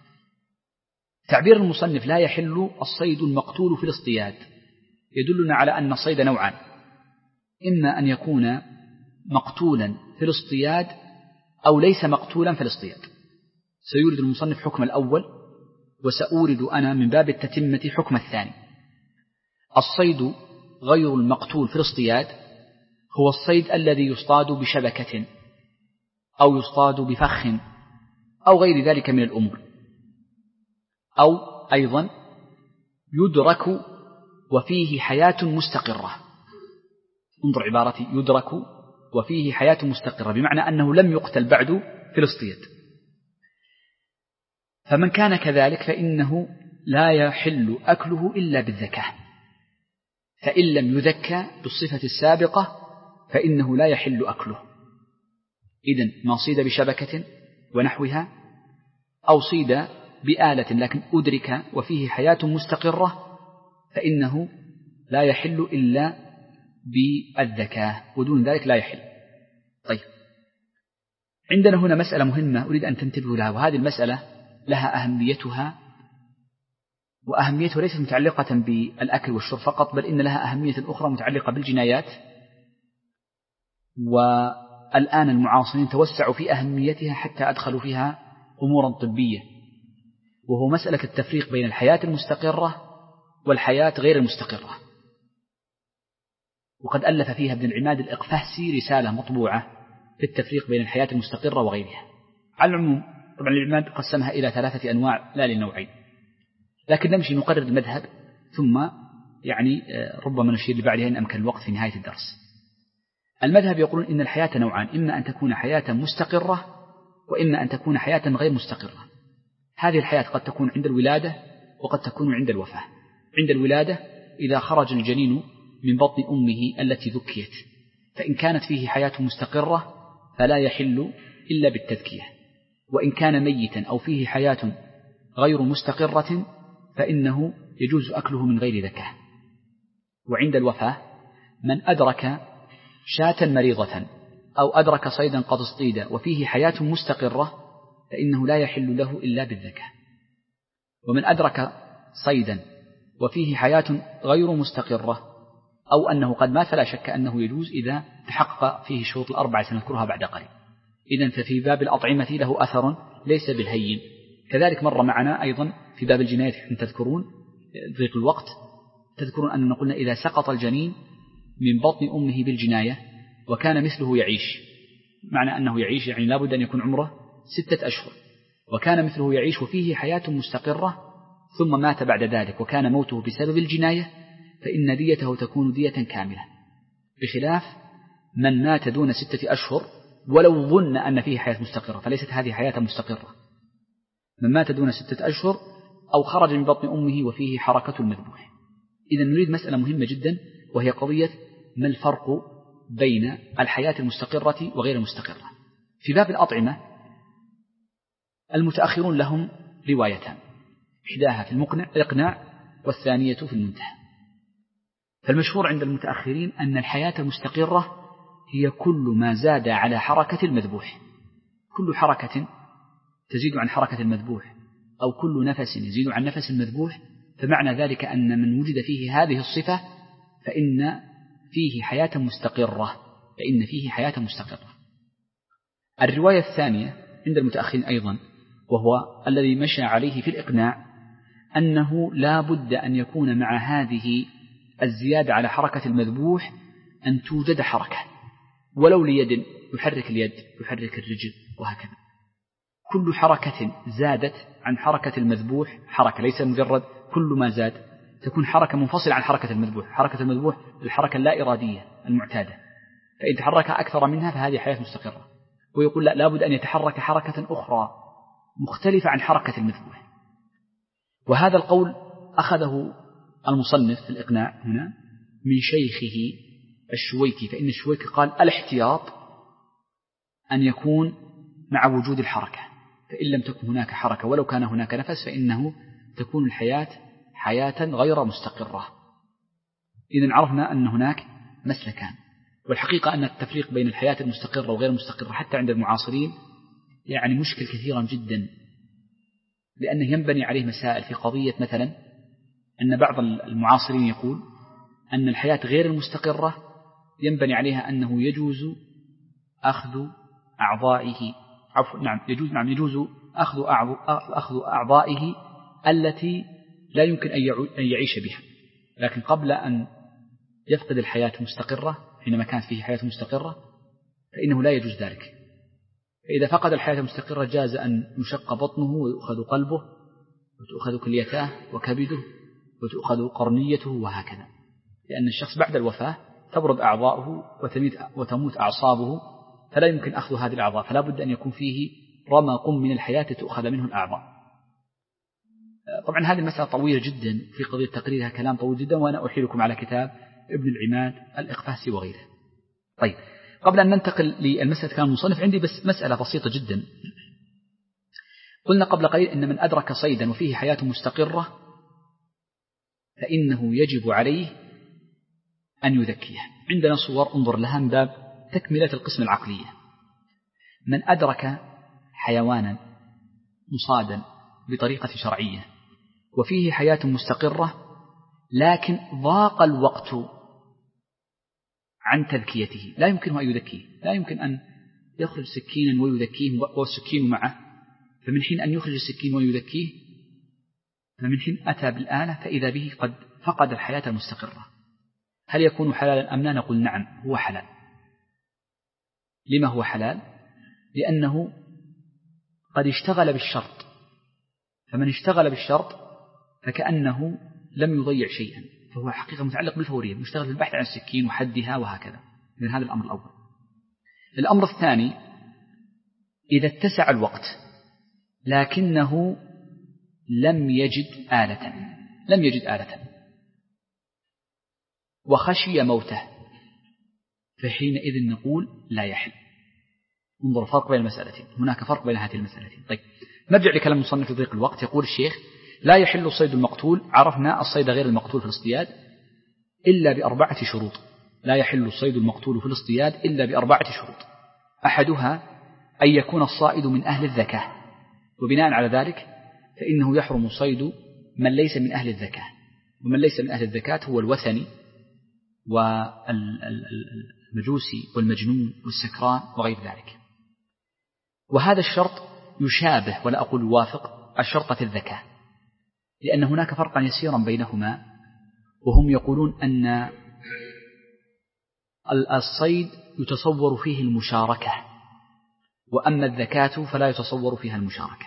تعبير المصنف لا يحل الصيد المقتول في الاصطياد يدلنا على أن الصيد نوعان، إما أن يكون مقتولا في الاصطياد أو ليس مقتولا في الاصطياد. سيورد المصنف حكم الأول وسأورد أنا من باب التتمة حكم الثاني. الصيد غير المقتول في الاصطياد هو الصيد الذي يصطاد بشبكة أو يصطاد بفخ أو غير ذلك من الأمور، أو أيضا يدرك وفيه حياة مستقرة. انظر عبارتي يدرك وفيه حياة مستقرة، بمعنى أنه لم يقتل بعد في الاصطياد. فمن كان كذلك فإنه لا يحل أكله إلا بالذكاء، فإن لم يذكى بالصفة السابقة فإنه لا يحل أكله. إذن ما صيد بشبكة ونحوها أو صيد بآلة لكن أدرك وفيه حياة مستقرة فإنه لا يحل إلا بالذكاء، ودون ذلك لا يحل. طيب، عندنا هنا مسألة مهمة أريد أن تنتبهوا لها، وهذه المسألة لها أهميتها، وأهميتها ليست متعلقة بالأكل والشرب فقط، بل إن لها أهمية أخرى متعلقة بالجنايات الآن المعاصرين توسعوا في أهميتها حتى أدخلوا فيها أمورا طبية، وهو مسألة التفريق بين الحياة المستقرة والحياة غير المستقرة. وقد ألف فيها ابن العماد الإقفهسي رسالة مطبوعة في التفريق بين الحياة المستقرة وغيرها. على العموم طبعا العماد قسمها إلى ثلاثة أنواع لا للنوعين، لكن نمشي نقرر المذهب ثم يعني ربما نشير لبعدها إن أمكن الوقت في نهاية الدرس. المذهب يقولون إن الحياة نوعان، إما أن تكون حياة مستقرة وإما أن تكون حياة غير مستقرة. هذه الحياة قد تكون عند الولادة وقد تكون عند الوفاة. عند الولادة إذا خرج الجنين من بطن أمه التي ذكيت، فإن كانت فيه حياة مستقرة فلا يحل إلا بالتذكية، وإن كان ميتا أو فيه حياة غير مستقرة فإنه يجوز أكله من غير ذكاء. وعند الوفاة من أدرك شاة مريضة أو أدرك صيدا قد اصطيد وفيه حياة مستقرة فإنه لا يحل له إلا بالذكاء. ومن أدرك صيدا وفيه حياة غير مستقرة أو أنه قد مات فلا شك أنه يجوز إذا تحقق فيه شروط الأربعة سنذكرها بعد قليل. إذن ففي باب الأطعمة له أثر ليس بالهين. كذلك مر معنا أيضا في باب الجناية حين تذكرون ضيق الوقت تذكرون أننا قلنا إذا سقط الجنين من بطن أمه بالجناية وكان مثله يعيش، معنى أنه يعيش يعني لابد أن يكون عمره ستة أشهر، وكان مثله يعيش وفيه حياة مستقرة ظم مات بعد ذلك وكان موته بسبب الجناية فإن ديته تكون دية كاملة، بخلاف من مات دون ستة أشهر ولو ظن أن فيه حياة مستقرة فليست هذه حياة مستقرة. من مات دون ستة أشهر أو خرج من بطن أمه وفيه حركة المذبوح. إذا نريد مسألة مهمة جدا وهي قضية ما الفرق بين الحياة المستقرة وغير المستقرة. في باب الأطعمة المتأخرون لهم روايتان، إحداها في المقنع الإقناع والثانية في المنتهى. فالمشهور عند المتأخرين أن الحياة المستقرة هي كل ما زاد على حركة المذبوح، كل حركة تزيد عن حركة المذبوح أو كل نفس يزيد عن نفس المذبوح، فمعنى ذلك أن من وجد فيه هذه الصفة فإن فيه حياة مستقرة فإن فيه حياة مستقرة. الرواية الثانية عند المتأخرين أيضا وهو الذي مشى عليه في الإقناع أنه لا بد أن يكون مع هذه الزيادة على حركة المذبوح أن توجد حركة ولو ليد، يحرك اليد يحرك الرجل وهكذا. كل حركة زادت عن حركة المذبوح حركة، ليس مجرد كل ما زاد تكون حركة منفصلة عن حركة المذبوح. حركة المذبوح الحركة اللا إرادية المعتادة، فإن تحرك أكثر منها فهذه حياة مستقرة. ويقول لا لابد أن يتحرك حركة أخرى مختلفة عن حركة المذبوح. وهذا القول أخذه المصنف في الإقناع هنا من شيخه الشويكي، فإن الشويكي قال الاحتياط أن يكون مع وجود الحركة، فإن لم تكن هناك حركة ولو كان هناك نفس فإنه تكون الحياة حياة غير مستقرة. إذن عرفنا أن هناك مسلكان، والحقيقة أن التفريق بين الحياة المستقرة وغير المستقرة حتى عند المعاصرين يعني مشكل كثيرا جدا، لأنه ينبني عليه مسائل في قضية مثلا أن بعض المعاصرين يقول أن الحياة غير المستقرة ينبني عليها أنه يجوز أخذ أعضائه عفوا نعم يجوز نعم يجوز أخذ أخذ أعضائه التي لا يمكن أن يعيش بها، لكن قبل أن يفقد الحياة المستقرة حينما كانت فيه حياة مستقرة فإنه لا يجوز ذلك. فإذا فقد الحياة المستقرة جاز أن يشق بطنه ويؤخذ قلبه وتؤخذ كليته وكبده وتؤخذ قرنيته وهكذا، لأن الشخص بعد الوفاة تبرد أعضاؤه وتموت أعصابه فلا يمكن أخذ هذه الأعضاء، فلا بد أن يكون فيه رمق من الحياة تؤخذ منه الأعضاء. طبعا هذه المسألة طويلة جدا في قضية تقريرها كلام طويل جدا، وأنا أحيلكم على كتاب ابن العماد الإقفهسي وغيره. طيب قبل أن ننتقل للمسألة كلام المصنف عندي بس مسألة بسيطة جدا. قلنا قبل قليل إن من أدرك صيدا وفيه حياة مستقرة فإنه يجب عليه أن يذكيه. عندنا صور انظر لها من باب تكملة القسم العقلية. من أدرك حيوانا مصادا بطريقة شرعية وفيه حياة مستقرة لكن ضاق الوقت عن تذكيته، لا يمكن أن يذكيه، لا يمكن أن يخرج سكينا ويذكيه والسكين معه، فمن حين أن يخرج السكين ويذكيه فمن حين أتى بالآلة فإذا به قد فقد الحياة المستقرة. هل يكون حلالا أم لا؟ نقول نعم هو حلال. لما هو حلال؟ لأنه قد اشتغل بالشرط، فمن اشتغل بالشرط فكأنه لم يضيع شيئا، فهو حقيقة متعلق بالفورية، مشتغل في البحث عن السكين وحدها وهكذا. من هذا الأمر الأول. الأمر الثاني إذا اتسع الوقت لكنه لم يجد آلة لم يجد آلة وخشي موته، فحينئذ نقول لا يحل. انظر فرق بين المسألتين، هناك فرق بين هذه المسألتين. طيب نرجع لكلام المصنف في ضيق الوقت. يقول الشيخ: لا يحل الصيد المقتول. عرفنا الصيد غير المقتول في الاصطياد إلا بأربعة شروط. لا يحل الصيد المقتول في الاصطياد إلا بأربعة شروط. أحدها أن يكون الصائد من أهل الذكاة، وبناء على ذلك فإنه يحرم صيد من ليس من أهل الذكاة، ومن ليس من أهل الذكاة هو الوثني والمجوسي والمجنون والسكران وغير ذلك. وهذا الشرط يشابه ولا أقول يوافق الشرط في الذكاة، لأن هناك فرقا يسيرا بينهما، وهم يقولون أن الصيد يتصور فيه المشاركة، وأما الذكاة فلا يتصور فيها المشاركة.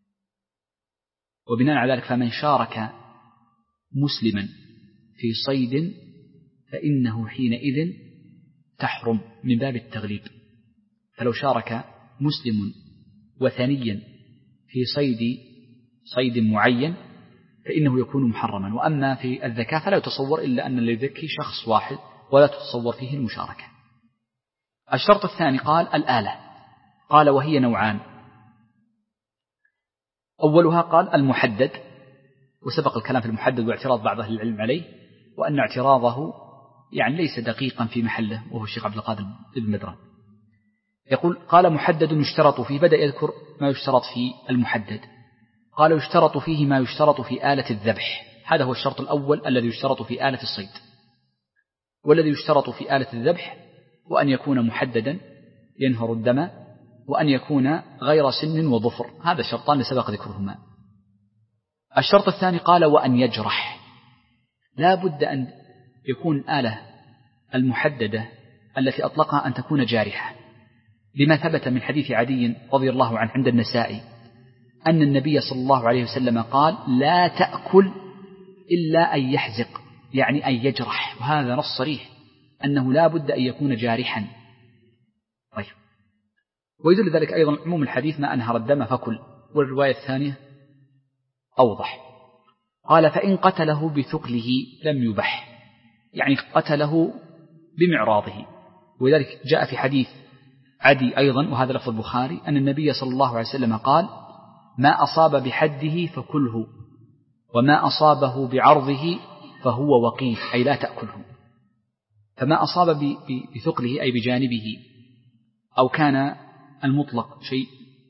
وبناء على ذلك فمن شارك مسلما في صيد فإنه حينئذ تحرم من باب التغليب. فلو شارك مسلم وثنيا في صيد صيد معين فإنه يكون محرما. وأما في الذكاة فلا يتصور إلا أن الذي يذكي شخص واحد ولا تتصور فيه المشاركة. الشرط الثاني قال الآلة، قال وهي نوعان. أولها قال المحدد، وسبق الكلام في المحدد واعتراض بعض أهل العلم عليه، وأن اعتراضه يعني ليس دقيقا في محله، وهو الشيخ عبد القادر بن مدران. يقول قال محدد يشترط فيه، بدأ يذكر ما يشترط في المحدد. قال يشترط فيه ما يشترط في آلة الذبح. هذا هو الشرط الأول الذي يشترط في آلة الصيد. والذي يشترط في آلة الذبح وأن يكون محددا ينهر الدم، وأن يكون غير سن وظفر. هذا الشرطان سبق ذكرهما. الشرط الثاني قال وأن يجرح. لا بد أن يكون الآلة المحددة التي أطلقها أن تكون جارحة، لما ثبت من حديث عدي رضي الله عنه عند النسائي أن النبي صلى الله عليه وسلم قال لا تأكل إلا أن يحزق، يعني أن يجرح. وهذا نص صريح أنه لا بد أن يكون جارحا. طيب، ويدل ذلك أيضا عموم الحديث ما أنهر الدم فكل. والرواية الثانية أوضح، قال فإن قتله بثقله لم يبح، يعني قتله بمعراضه. ولذلك جاء في حديث عدي أيضا، وهذا لفظ البخاري، أن النبي صلى الله عليه وسلم قال ما أصاب بحده فكله، وما أصابه بعرضه فهو وقيف، أي لا تأكله. فما أصاب بثقله أي بجانبه، أو كان المطلق شيء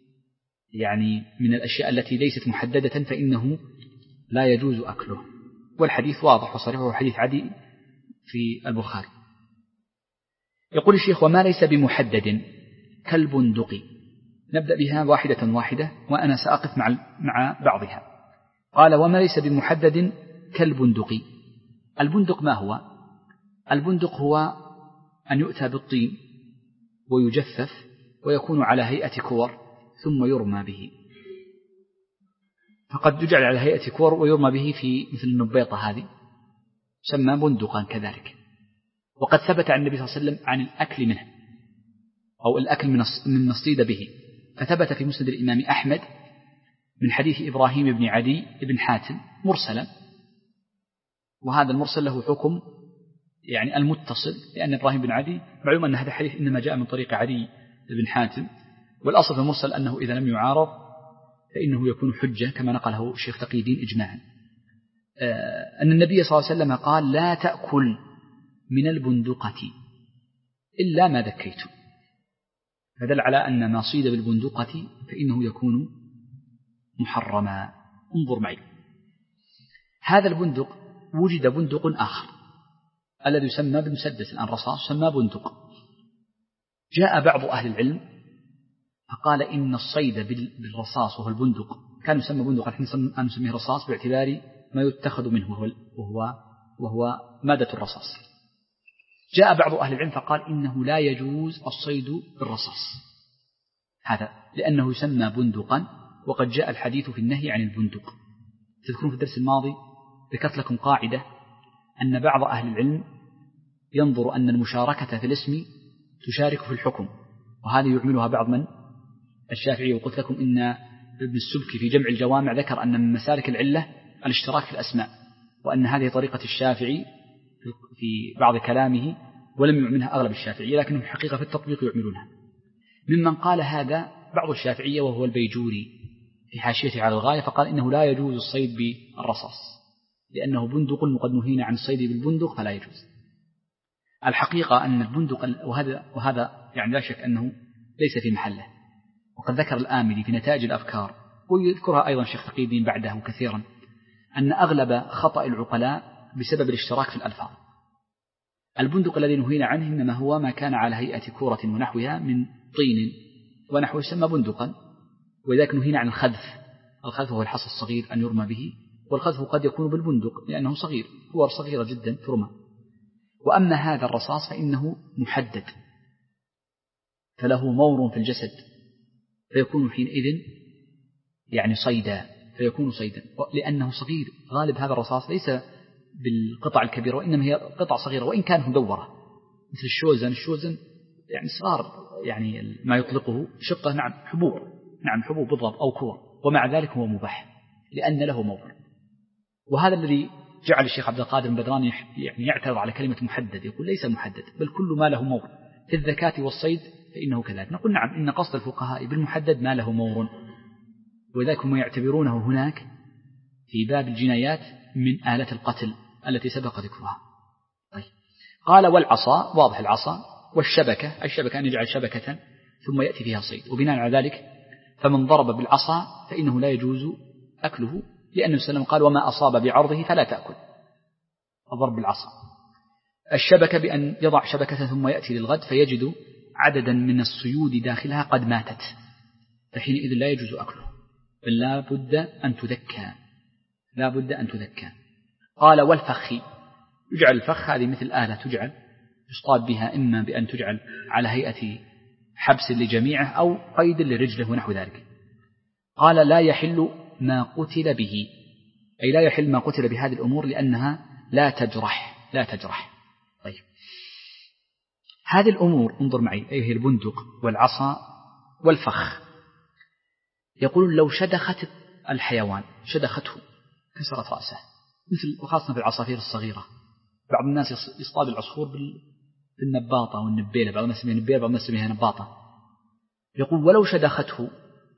يعني من الأشياء التي ليست محددة فإنه لا يجوز أكله. والحديث واضح وصريح، وهو حديث عدي في البخاري. يقول الشيخ وما ليس بمحدد كالبندق. نبدأ بها واحدة واحدة وأنا سأقف مع مع بعضها. قال وما ليس بمحدد كالبندق. البندق ما هو؟ البندق هو أن يؤتى بالطين ويجفف ويكون على هيئة كور ثم يرمى به. فقد يجعل على هيئة كور ويرمى به في مثل النبيطة هذه، سمى بندقا كذلك. وقد ثبت عن النبي صلى الله عليه وسلم عن الأكل منه، أو الأكل من الصيد به. فثبت في مسند الإمام أحمد من حديث إبراهيم بن عدي بن حاتم مرسلا، وهذا المرسل له حكم يعني المتصل، لأن إبراهيم بن عدي معلوم أن هذا الحديث إنما جاء من طريق عدي بن حاتم، والأصل في المرسل أنه إذا لم يعارض فإنه يكون حجة كما نقله الشيخ تقي الدين إجماعا. أن النبي صلى الله عليه وسلم قال لا تأكل من البندقة إلا ما ذكيتم، فدل على أن ما صيد بالبندقة فإنه يكون محرما. انظر معي، هذا البندق وجد بندق آخر الذي يسمى بالمسدس الآن رصاص، يسمى بندق. جاء بعض أهل العلم فقال إن الصيد بالرصاص وهو البندق كان يسمى بندق، نحن نسميه رصاص باعتبار ما يتخذ منه وهو, وهو مادة الرصاص. جاء بعض أهل العلم فقال إنه لا يجوز الصيد بالرصاص، هذا لأنه يسمى بندقا، وقد جاء الحديث في النهي عن البندق. تذكرون في الدرس الماضي ذكرت لكم قاعدة أن بعض أهل العلم ينظر أن المشاركة في الاسم تشارك في الحكم، وهذه يعملها بعض من الشافعي. وقلت لكم إن ابن السبكي في جمع الجوامع ذكر أن من مسالك العلة الاشتراك في الأسماء، وأن هذه طريقة الشافعي في بعض كلامه، ولم يعملها أغلب الشافعية، لكنهم الحقيقة في التطبيق يعملونها. ممن قال هذا بعض الشافعية وهو البيجوري في حاشيته على الغاية، فقال إنه لا يجوز الصيد بالرصاص لأنه بندق وقد نهينا عن الصيد بالبندق فلا يجوز. الحقيقة أن البندق وهذا, وهذا يعني لا شك أنه ليس في محله، وقد ذكر الآملي في نتائج الأفكار، ويذكرها أيضا الشيخ تقي الدين بعده كثيرا، أن أغلب خطأ العقلاء بسبب الاشتراك في الألفاظ. البندق الذي نهينا عنه إنما هو ما كان على هيئة كورة ونحوها من طين ونحوه يسمى بندقا، ولذلك نهينا عن الخذف. الخذف هو الحصى الصغير أن يرمى به، والخذف قد يكون بالبندق لأنه صغير، كور صغيرة جدا ترمى. وأما هذا الرصاص فإنه محدد، فله مور في الجسد، فيكون حينئذ يعني صيدا، فيكون صيدا لأنه صغير. غالب هذا الرصاص ليس بالقطع الكبيرة، وإنما هي قطع صغيرة وإن كانت مدورة، مثل الشوزن. الشوزن يعني صغار، يعني ما يطلقه شقة، نعم حبوب، نعم حبوب بالضبط أو كور، ومع ذلك هو مباح لأن له مور. وهذا الذي جعل الشيخ عبد القادر البدراني يعني يعترض على كلمة محدد، يقول ليس محدد بل كل ما له مور في الذكاة والصيد فإنه كذلك. نقول نعم إن قصد الفقهاء بالمحدد ما له مور، وذلك هم يعتبرونه هناك في باب الجنايات من آلة القتل التي سبق ذكرها. طيب. قال والعصا، واضح العصا، والشبكة، الشبكة أن يجعل شبكة ثم يأتي فيها صيد، وبناء على ذلك فمن ضرب بالعصا فإنه لا يجوز أكله، لأن النبي صلى الله عليه وسلم قال وما أصاب بعرضه فلا تأكل. الضرب بالعصا. الشبكة بأن يضع شبكة ثم يأتي للغد فيجد عددا من الصيود داخلها قد ماتت، فحينئذ لا يجوز أكله، بل لا بد أن تذكى، لا بد أن تذكى. قال والفخ، يجعل الفخ هذه مثل آلة تجعل يصطاد بها، إما بأن تجعل على هيئة حبس لجميعه أو قيد لرجله ونحو ذلك. قال لا يحل ما قتل به، أي لا يحل ما قتل بهذه الأمور لأنها لا تجرح، لا تجرح. طيب. هذه الأمور انظر معي، أي هي البندق والعصا والفخ. يقول لو شدخت الحيوان، شدخته كسرت رأسه، مثل وخاصة في العصافير الصغيرة. بعض الناس يصطاد العصفور بالنباطة والنبيلة، بعض الناس يسميها نبيلة، بعض الناس يسميها نباطة. يقول ولو شدخته،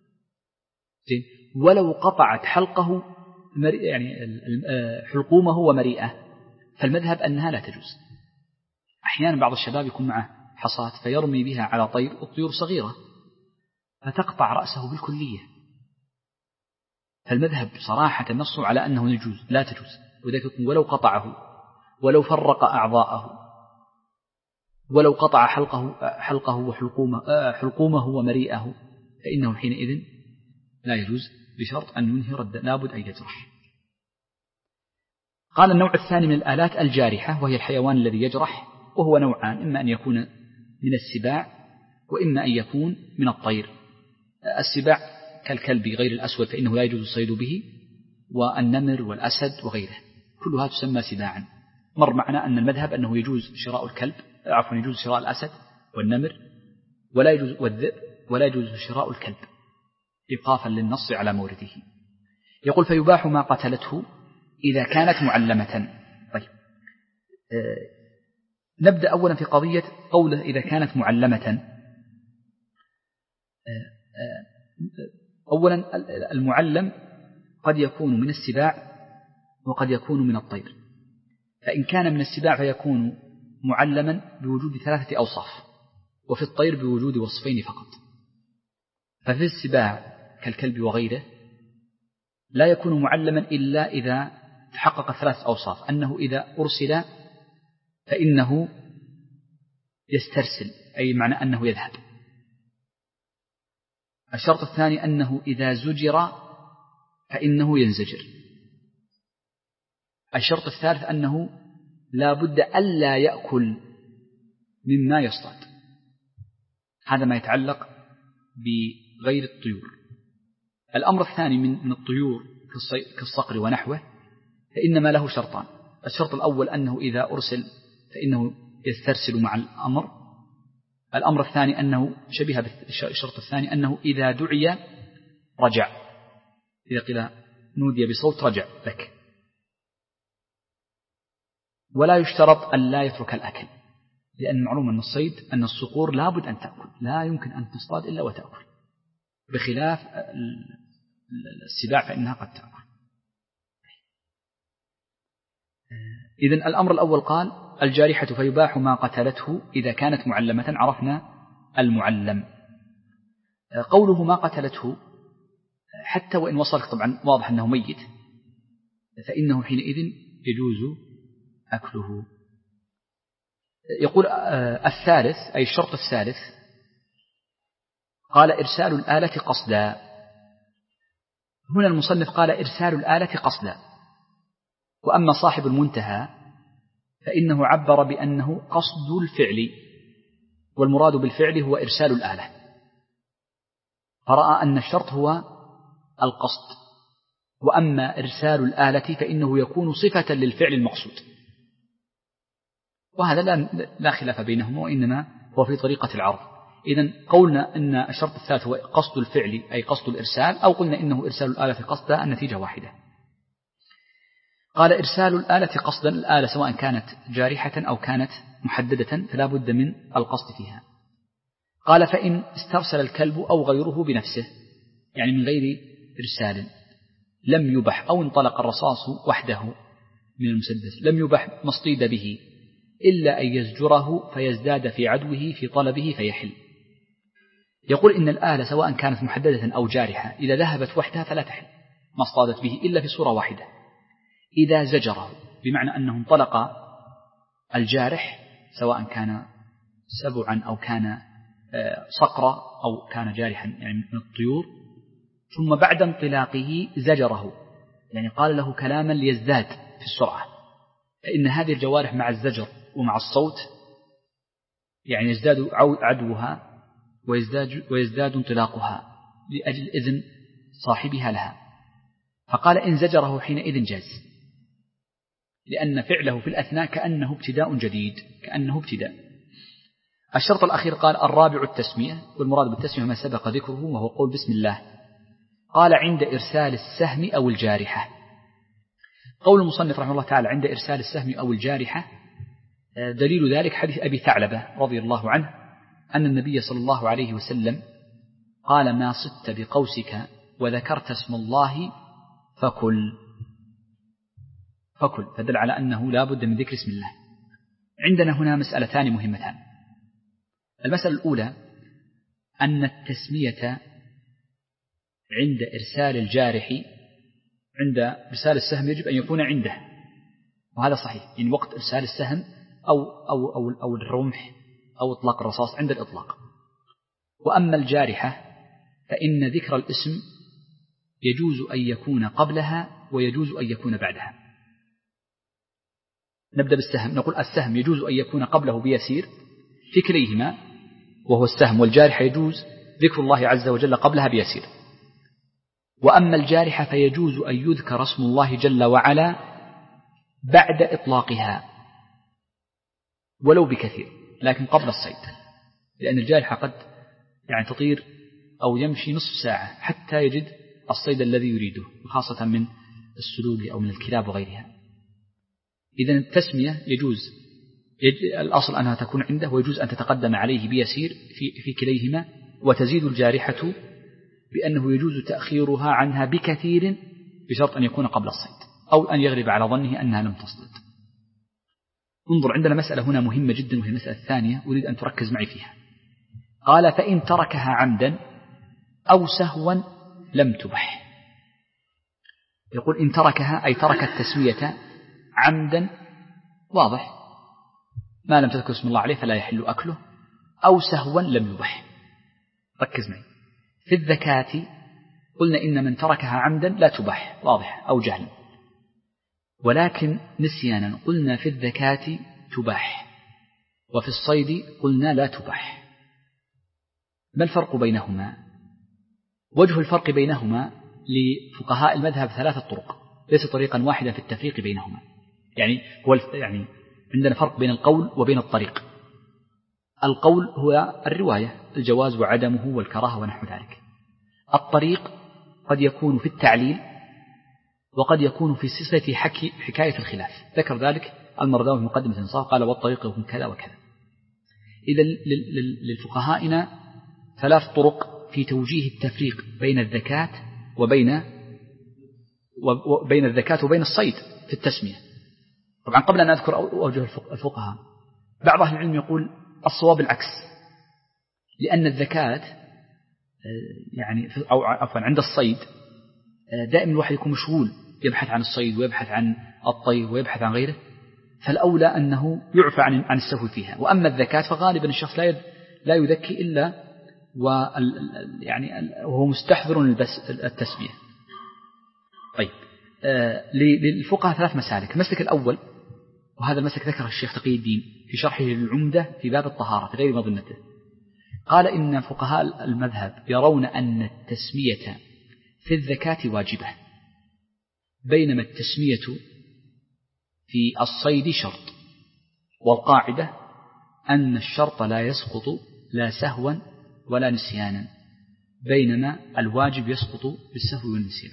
ولو قطعت حلقه يعني حلقومه ومريئه، فالمذهب أنها لا تجوز. أحيانا بعض الشباب يكون معه حصاة فيرمي بها على طير، الطيور صغيرة فتقطع رأسه بالكلية، فالمذهب صراحة نصه على أنه يجوز، لا تجوز. وذلك ولو قطعه، ولو فرق أعضاءه، ولو قطع حلقه حلقه وحلقومه حلقومه ومريئه، فإنه حينئذ لا يجوز، بشرط أن ينهي رد، لابد أن يجرح. قال النوع الثاني من الآلات الجارحة، وهي الحيوان الذي يجرح، وهو نوعان، إما أن يكون من السباع وإما أن يكون من الطير. السباع كالكلب غير الأسود فإنه لا يجوز الصيد به، والنمر والأسد وغيره كلها تسمى سباعا. مر معنا أن المذهب أنه يجوز شراء الكلب، عفوا يجوز شراء الأسد والنمر، ولا يجوز والذئب، ولا يجوز شراء الكلب إيقافا للنص على مورده. يقول فيباح ما قتلته إذا كانت معلمة. طيب. أه نبدأ أولا في قضية قوله إذا كانت معلمة. أه أه أولا المعلم قد يكون من السباع وقد يكون من الطير، فإن كان من السباع فيكون معلما بوجود ثلاثة أوصاف، وفي الطير بوجود وصفين فقط. ففي السباع كالكلب وغيره لا يكون معلما إلا إذا تحقق ثلاث أوصاف، أنه إذا أرسل فإنه يسترسل، أي معنى أنه يذهب، الشرط الثاني أنه إذا زجر فإنه ينزجر. الشرط الثالث أنه لا بد ألا يأكل مما يصطاد. هذا ما يتعلق بغير الطيور. الأمر الثاني من الطيور كالصقر ونحوه فإنما له شرطان. الشرط الأول أنه إذا أرسل فإنه يسترسل مع الأمر. الأمر الثاني أنه شبه بالشرط الثاني أنه إذا دعي رجع، إذا قيل نودي بصوت رجع لك. ولا يشترط أن لا يترك الأكل، لأن معلوم أن الصيد أن الصقور لا بد أن تأكل، لا يمكن أن تصطاد إلا وتأكل، بخلاف السباع فإنها قد تأكل. إذن الأمر الأول قال الجارحة فيباح ما قتلته إذا كانت معلمة. عرفنا المعلم. قوله ما قتلته حتى وإن وصلت طبعا واضح أنه ميت فإنه حينئذ يجوز أكله. يقول الثالث أي الشرط الثالث قال إرسال الآلة قصدا. هنا المصنف قال إرسال الآلة قصدا، وأما صاحب المنتهى فإنه عبر بأنه قصد الفعل، والمراد بالفعل هو إرسال الآلة، فرأى أن الشرط هو القصد. وأما إرسال الآلة فإنه يكون صفة للفعل المقصود، وهذا لا خلاف بينهما، وإنما هو في طريقة العرض. إذن قولنا أن الشرط الثالث هو قصد الفعل أي قصد الإرسال، أو قلنا إنه إرسال الآلة قصدا، النتيجة واحدة. قال إرسال الآلة قصدا، الآلة سواء كانت جارحة أو كانت محددة فلا بد من القصد فيها. قال فإن استرسل الكلب أو غيره بنفسه، يعني من غير إرسال، لم يبح، أو انطلق الرصاص وحده من المسدس لم يبح ما اصطيد به إلا أن يزجره فيزداد في عدوه في طلبه فيحل. يقول إن الآلة سواء كانت محددة أو جارحة إذا ذهبت وحدها فلا تحل ما اصطادت به إلا في صورة واحدة، إذا زجره، بمعنى أنه انطلق الجارح سواء كان سبعا أو كان صقرا أو كان جارحا يعني من الطيور، ثم بعد انطلاقه زجره، يعني قال له كلاما ليزداد في السرعة، فإن هذه الجوارح مع الزجر ومع الصوت يعني يزداد عدوها ويزداد, ويزداد انطلاقها لأجل إذن صاحبها لها. فقال إن زجره حينئذ جاز، لأن فعله في الأثناء كأنه ابتداء جديد، كأنه ابتداء. الشرط الأخير قال الرابع التسمية، والمراد بالتسمية ما سبق ذكره وهو قول بسم الله. قال عند إرسال السهم أو الجارحة. قول المصنف رحمه الله تعالى عند إرسال السهم أو الجارحة، دليل ذلك حديث أبي ثعلبة رضي الله عنه أن النبي صلى الله عليه وسلم قال ما صدت بقوسك وذكرت اسم الله فكل فكل فدل على أنه لا بد من ذكر اسم الله. عندنا هنا مسألتان مهمتان. المسألة الأولى أن التسمية عند إرسال الجارح عند إرسال السهم يجب أن يكون عنده، وهذا صحيح، يعني وقت إرسال السهم أو, أو, أو, أو الرمح أو إطلاق الرصاص عند الإطلاق. وأما الجارحة فإن ذكر الاسم يجوز أن يكون قبلها ويجوز أن يكون بعدها. نبدأ بالسهم. نقول السهم يجوز أن يكون قبله بيسير في كليهما، وهو السهم والجارحة يجوز ذكر الله عز وجل قبلها بيسير. وأما الجارحة فيجوز أن يذكر اسم الله جل وعلا بعد إطلاقها ولو بكثير، لكن قبل الصيد، لأن الجارحة قد يعني تطير أو يمشي نصف ساعة حتى يجد الصيد الذي يريده، خاصة من السلوب أو من الكلاب وغيرها. إذن التسمية يجوز الأصل أنها تكون عنده، ويجوز أن تتقدم عليه بيسير في, في كليهما، وتزيد الجارحة بأنه يجوز تأخيرها عنها بكثير بشرط أن يكون قبل الصيد أو أن يغلب على ظنه أنها لم تصطد. انظر، عندنا مسألة هنا مهمة جدا، وهي المسألة الثانية أريد أن تركز معي فيها. قال فإن تركها عمدا أو سهوا لم تبح. يقول إن تركها أي ترك التسوية عمدا، واضح، ما لم تذكر اسم الله عليه فلا يحل أكله، أو سهوا لم يبح. ركز معي، في الذكاة قلنا إن من تركها عمدا لا تباح، واضح، أو جهلا. ولكن نسيانا قلنا في الذكاة تباح، وفي الصيد قلنا لا تباح. ما الفرق بينهما؟ وجه الفرق بينهما لفقهاء المذهب ثلاثة طرق، ليس طريقا واحدا في التفريق بينهما. يعني هو يعني عندنا فرق بين القول وبين الطريق. القول هو الرواية، الجواز وعدمه والكراهة ونحو ذلك. الطريق قد يكون في التعليل وقد يكون في صفة حكي حكاية الخلاف. ذكر ذلك المرداوي في مقدمة الإنصاف، قال والطريق يكون كذا وكذا. إذا للفقهائنا ثلاث طرق في توجيه التفريق بين الذكاة وبين وبين الذكاة وبين الصيد في التسمية. طبعا قبل أن أذكر أوجه الفقهاء، بعض أهل العلم يقول الصواب العكس، لأن الذكاة يعني أو عفوا عند الصيد دائما الواحد يكون مشغول، يبحث عن الصيد ويبحث عن الطير ويبحث عن غيره، فالأولى أنه يعفى عن عن السهو فيها. وأما الذكاة فغالبا الشخص لا لا يذكي إلا يعني وهو مستحضر التسمية. طيب، للفقهاء ثلاث مسالك. المسلك الأول، وهذا المسلك ذكره الشيخ تقي الدين في شرحه للعمدة في باب الطهارة في غير مظنته، قال إن فقهاء المذهب يرون أن التسمية في الذكاة واجبة، بينما التسمية في الصيد شرط، والقاعدة أن الشرط لا يسقط لا سهوا ولا نسيانا، بينما الواجب يسقط بالسهو والنسيان.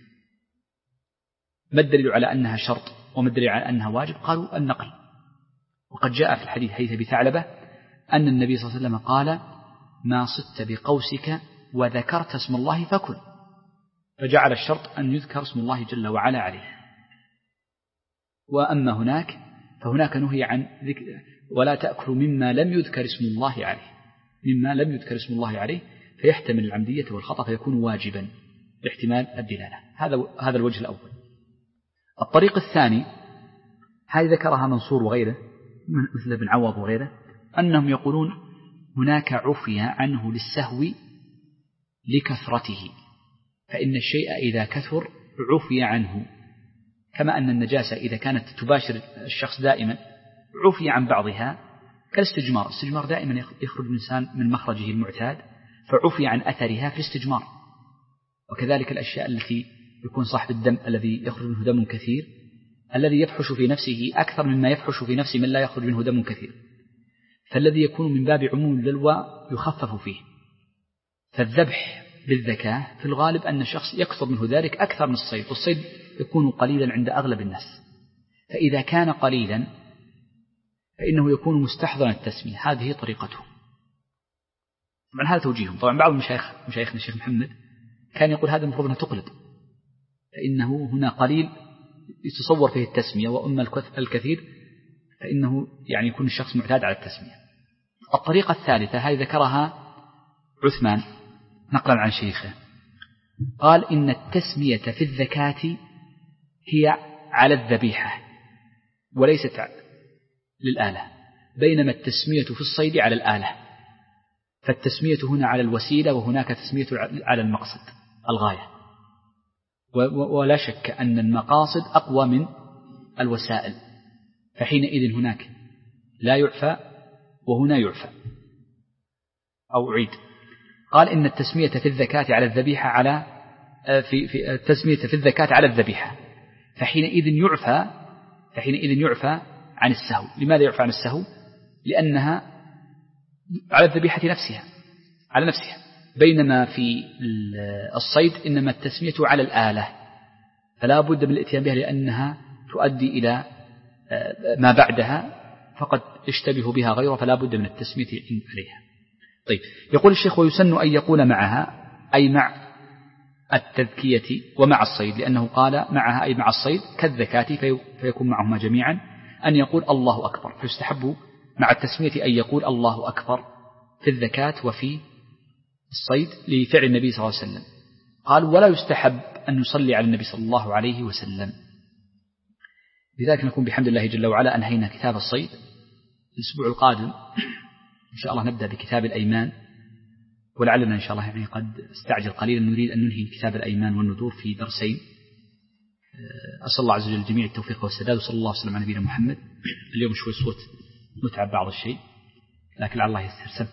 ما الدليل على أنها شرط وما الدليل على أنها واجب؟ قالوا النقل. وقد جاء في الحديث حديث أبي ثعلبة أن النبي صلى الله عليه وسلم قال ما صدت بقوسك وذكرت اسم الله فكل، فجعل الشرط أن يذكر اسم الله جل وعلا عليه. وأما هناك فهناك نهي عن ذكر ولا تأكلوا مما لم يذكر اسم الله عليه، مما لم يذكر اسم الله عليه، فيحتمل العمدية والخطأ فيكون واجبا باحتمال الدلالة. هذا هذا الوجه الأول. الطريق الثاني هذه ذكرها منصور وغيره مثل ابن عوض وغيره، أنهم يقولون هناك عفي عنه للسهو لكثرته، فإن الشيء إذا كثر عفي عنه، كما أن النجاسة إذا كانت تباشر الشخص دائما عفي عن بعضها، كالاستجمار. الاستجمار دائما يخرج الإنسان من مخرجه المعتاد، فعفي عن أثرها في الاستجمار. وكذلك الأشياء التي يكون صاحب الدم الذي يخرج منه دم كثير، الذي يفحش في نفسه أكثر مما يفحش في نفس من لا يخرج منه دم كثير، فالذي يكون من باب عموم البلوى يخفف فيه. فالذبح بالذكاة في الغالب أن الشخص يكثر منه ذلك أكثر من الصيد، والصيد يكون قليلا عند أغلب الناس، فإذا كان قليلا فإنه يكون مستحضرا التسمية. هذه طريقته. طبعا هذا توجيههم. طبعا بعض المشايخ مشايخنا الشيخ محمد كان يقول هذا المفروض أنها تقلد، فإنه هنا قليل يتصور فيه التسمية، وأما الكثير فإنه يعني يكون الشخص معتاد على التسمية. الطريقة الثالثة هذه ذكرها عثمان نقلا عن شيخه، قال إن التسمية في الذكاة هي على الذبيحة وليست للآلة، بينما التسمية في الصيد على الآلة. فالتسمية هنا على الوسيلة وهناك تسمية على المقصد الغاية، ولا شك أن المقاصد أقوى من الوسائل، فحينئذ هناك لا يعفى وهنا يعفى. أو أعيد، قال إن التسمية في الذكاة على الذبيحة على في في التسمية في الذكاة على الذبيحة، فحينئذ يعفى فحينئذ يعفى عن السهو. لماذا يعفى عن السهو؟ لأنها على الذبيحة نفسها على نفسها، بينما في الصيد إنما التسمية على الآلة، فلا بد من الاتيان بها لأنها تؤدي إلى ما بعدها فقد اشتبه بها غيره، فلا بد من التسمية عليها. طيب، يقول الشيخ ويسن أن يقول معها أي مع التذكية ومع الصيد، لأنه قال معها أي مع الصيد كالذكاة فيكون معهما جميعا، أن يقول الله أكبر، فيستحب مع التسمية أن يقول الله أكبر في الذكاة وفي الصيد لفعل النبي صلى الله عليه وسلم. قال ولا يستحب أن نصلي على النبي صلى الله عليه وسلم. بذلك نكون بحمد الله جل وعلا أنهينا كتاب الصيد. الأسبوع القادم إن شاء الله نبدأ بكتاب الأيمان، ولعلنا إن شاء الله يعني قد استعجل قليلا، نريد أن ننهي كتاب الأيمان والنذور في درسين. أسأل الله عز وجل الجميع التوفيق والسداد، وصلى الله وسلم على نبينا محمد. اليوم شوي صوت متعب بعض الشيء، لكن لعل الله يسترسل.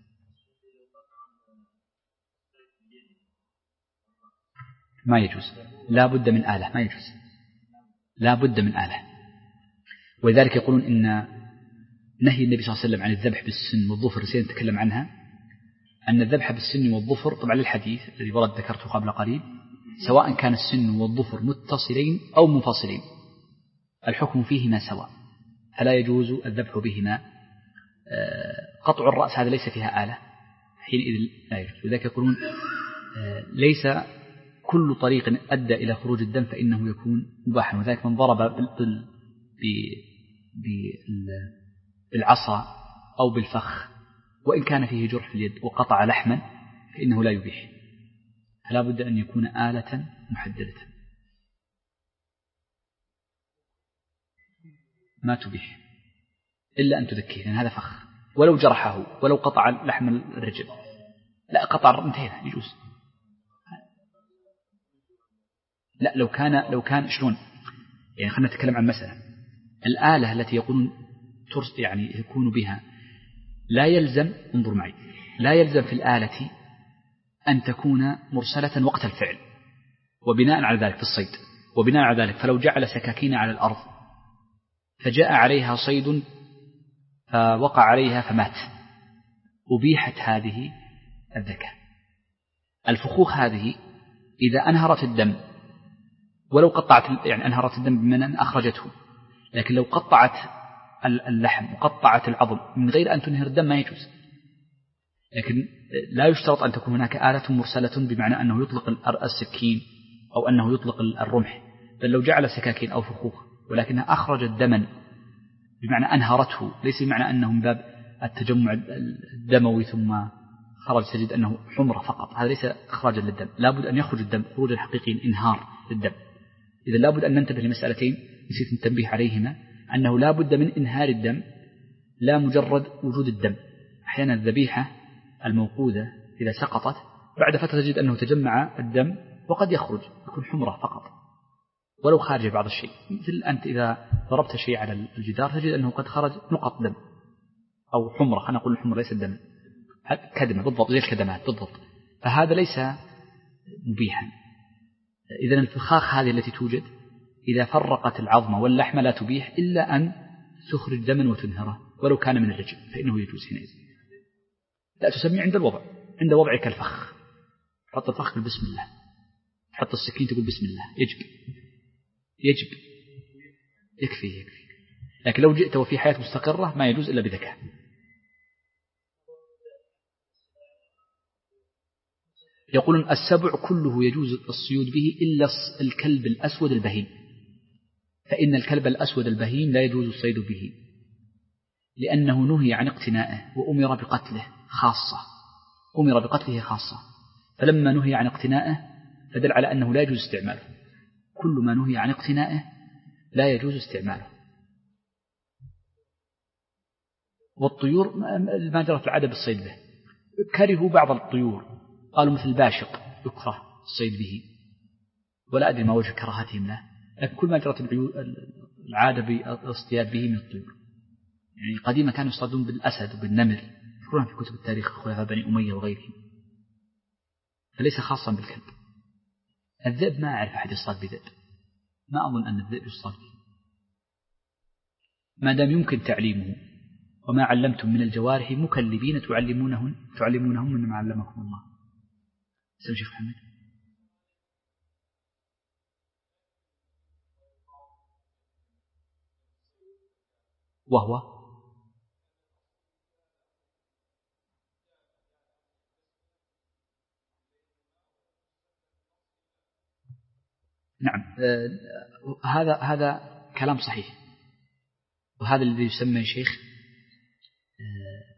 ما يجوز، لا بد من آلة، ما يجوز، لا بد من آلة. ولذلك يقولون إن نهي النبي صلى الله عليه وسلم عن الذبح بالسن والظفر سنتكلم عنها، أن الذبح بالسن والظفر طبعا للحديث الذي ورد ذكرته قبل قليل، سواء كان السن والظفر متصلين أو منفصلين الحكم فيهما سواء، فلا يجوز الذبح بهما. قطع الرأس هذا ليس فيها آلة، حينئذ لا يجوز. لذلك يقولون ليس كل طريق أدى إلى خروج الدم فإنه يكون مباحا. وذلك من ضرب بالعصا أو بالفخ وإن كان فيه جرح في اليد وقطع لحما فإنه لا يبيح، فلا بد أن يكون آلة محددة. ما تبيح إلا أن تذكيه، لأن هذا فخ، ولو جرحه ولو قطع لحم الرجل، لا قطع انتهينا يجوز. لا لو كان لو كان شلون يعني، خلينا نتكلم عن مسألة الآلة التي يقولون ترس يعني يكون بها، لا يلزم، انظر معي، لا يلزم في الآلة أن تكون مرسلة وقت الفعل، وبناء على ذلك في الصيد، وبناء على ذلك فلو جعل سكاكين على الأرض فجاء عليها صيد فوقع عليها فمات، أبيحت هذه الذكاء. الفخوخ هذه إذا أنهرت الدم، ولو قطعت يعني أنهرت الدم بمعنى أن أخرجته، لكن لو قطعت اللحم وقطعت العظم من غير أن تنهر الدم ما يجوز. لكن لا يشترط أن تكون هناك آلة مرسلة بمعنى أنه يطلق السكين أو أنه يطلق الرمح، بل لو جعل سكاكين أو فخوخ ولكنها أخرجت دما بمعنى أنهرته، ليس بمعنى أنه من باب التجمع الدموي ثم خرج تجد أنه حمرة فقط، هذا ليس إخراجا للدم، لابد أن يخرج الدم خروجا حقيقيا، إنهار للدم. إذا لابد أن ننتبه لمسألتين نسيت التنبيه عليهما، أنه لابد من إنهار الدم لا مجرد وجود الدم. أحيانا الذبيحة الموقوذة إذا سقطت بعد فترة تجد أنه تجمع الدم وقد يخرج يكون حمرة فقط ولو خارج بعض الشيء، مثل أنت إذا ضربت شيء على الجدار تجد أنه قد خرج نقط دم أو حمرة، خلينا نقول الحمرة ليس الدم، كدمة بالضبط زي الكدمات بالضبط، فهذا ليس مبيحا. إذن الفخاخ هذه التي توجد إذا فرقت العظم واللحم لا تبيح إلا أن تخرج دما وتنهره ولو كان من الرجل فإنه يجوز حينئذ. لا تسمي عند الوضع، عند وضعك الفخ، حط الفخ تقول بسم الله، حط السكين تقول بسم الله، يجب يجب يكفي يكفي. لكن لو جئت وفي حياة مستقرة ما يجوز إلا بذكاء. يقولون السبع كله يجوز الصيود به إلا الكلب الأسود البهيم، فإن الكلب الأسود البهيم لا يجوز الصيد به لأنه نهي عن اقتنائه وأمر بقتله خاصة، أمر بقتله خاصة، فلما نهي عن اقتنائه فدل على أنه لا يجوز استعماله. كل ما نهي عن اقتنائه لا يجوز استعماله. والطيور ما جرت العادة بالصيد به، كرهوا بعض الطيور، قالوا مثل الباشق يكره الصيد به، ولا أدري ما وجه كراهتهم له، لكن كل ما جرت العادة بالاصطياد به من الطيور. يعني قديما كانوا يصطادون بالأسد وبالنمر، يذكرون في كتب التاريخ خلفاء بني أمية وغيرهم، فليس خاصا بالكلب. الذئب ما أعرف أحد يصطاد بذئب، ما أظن أن الذئب يصطاد به ما دام يمكن تعليمه. وما علمتم من الجوارح مكلبين تعلمونهن تعلمونهم مما علمكم الله. سمع شيخ محمد. وهو نعم آه هذا هذا كلام صحيح، وهذا الذي يسمى شيخ آه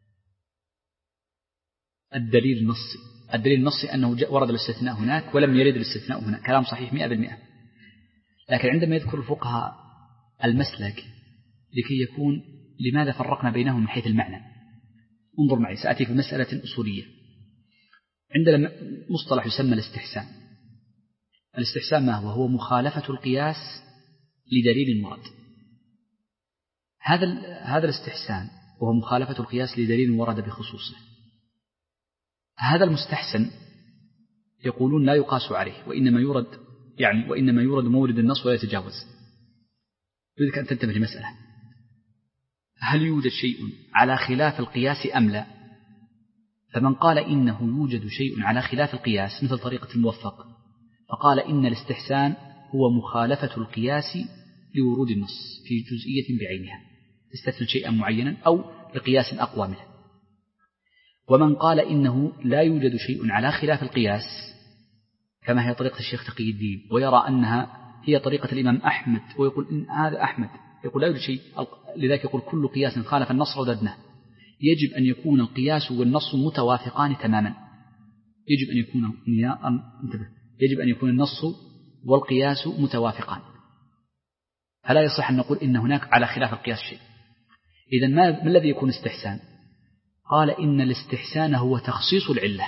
الدليل النصي. الدليل النصي أنه ورد الاستثناء هناك ولم يرد الاستثناء هنا، كلام صحيح مئة بالمئة. لكن عندما يذكر الفقهاء المسلك لكي يكون لماذا فرقنا بينهم من حيث المعنى، انظر معي سأتي في مسألة أصولية. عندنا مصطلح يسمى الاستحسان. الاستحسان ما هو؟ هو مخالفة القياس لدليل ورد. هذا هذا الاستحسان وهو مخالفة القياس لدليل ورد بخصوصه. هذا المستحسن يقولون لا يقاس عليه، وإنما يورد يعني وإنما يورد مورد النص ولا يتجاوز. يريدك أن تنتبه لمسألة: هل يوجد شيء على خلاف القياس أم لا؟ فمن قال إنه يوجد شيء على خلاف القياس مثل طريقة الموفق، فقال إن الاستحسان هو مخالفة القياس لورود النص في جزئية بعينها، تستثني شيئا معينا أو لقياس أقوى منه. ومن قال إنه لا يوجد شيء على خلاف القياس كما هي طريقة الشيخ تقي الدين، ويرى أنها هي طريقة الإمام أحمد، ويقول إن هذا أحمد يقول لا يوجد شيء، لذلك يقول كل قياس خالف النص رددناه. يجب أن يكون القياس والنص متوافقان تماما. يجب أن يكون يجب أن يكون النص والقياس متوافقان، فلا يصح أن نقول إن هناك على خلاف القياس شيء. إذن ما, ما الذي يكون استحسان؟ قال إن الاستحسان هو تخصيص العلة.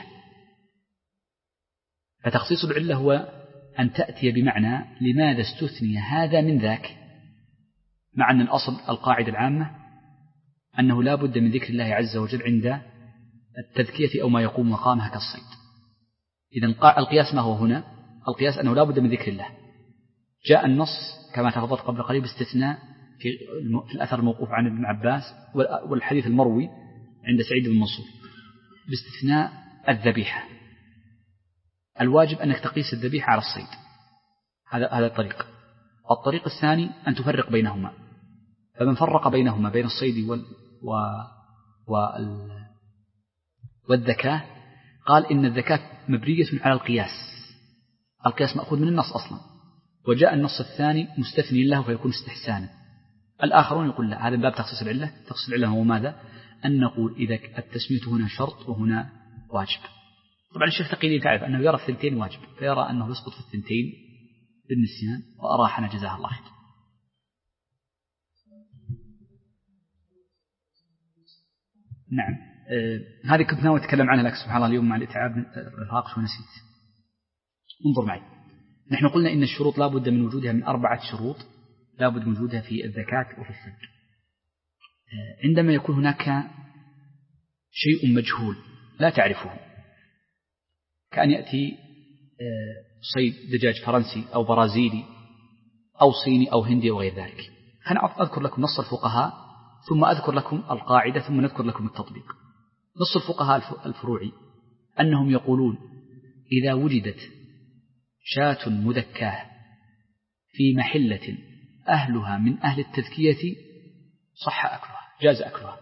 فتخصيص العلة هو أن تأتي بمعنى لماذا استثني هذا من ذاك، مع أن الأصل القاعدة العامة أنه لا بد من ذكر الله عز وجل عند التذكية أو ما يقوم مقامها كالصيد. إذن القياس ما هو هنا؟ القياس أنه لا بد من ذكر الله. جاء النص كما تفضلت قبل قليل باستثناء في الأثر الموقوف عن ابن عباس والحديث المروي عند سعيد بن منصور باستثناء الذبيحة. الواجب أنك تقيس الذبيحة على الصيد، هذا هذا الطريق. الطريق الثاني أن تفرق بينهما، فمن فرق بينهما بين الصيد وال و وال والذكاة قال إن الذكاة مبنية على القياس، القياس مأخوذ من النص أصلا، وجاء النص الثاني مستثني له فيكون استحسانا. الآخرون يقول لا، هذا باب تخصيص العلة. تخصيص العلة هو ماذا؟ أن نقول إذا التسمية هنا شرط وهنا واجب. طبعا الشيخ تقي تعرف أنه يرى الثنتين واجب، فيرى أنه يسقط في الثنتين بالنسيان، وأراحنا جزاه الله خير. نعم. آه هذه كنت ناوي أتكلم عنها لك سبحان الله اليوم مع الإتعاب الرهاق ونسيت. انظر معي، نحن قلنا إن الشروط لا بد من وجودها من أربعة شروط لا بد من وجودها في الزكاة وفي الصدق. آه عندما يكون هناك شيء مجهول لا تعرفه، كأن يأتي آه صيد دجاج فرنسي أو برازيلي أو صيني أو هندي أو غير ذلك، أنا أذكر لكم نص الفقهاء ثم أذكر لكم القاعدة ثم نذكر لكم التطبيق. نص الفقهاء الفروعي أنهم يقولون إذا وجدت شاة مذكاة في محلة أهلها من أهل التذكية صح أكلها، جاز أكلها.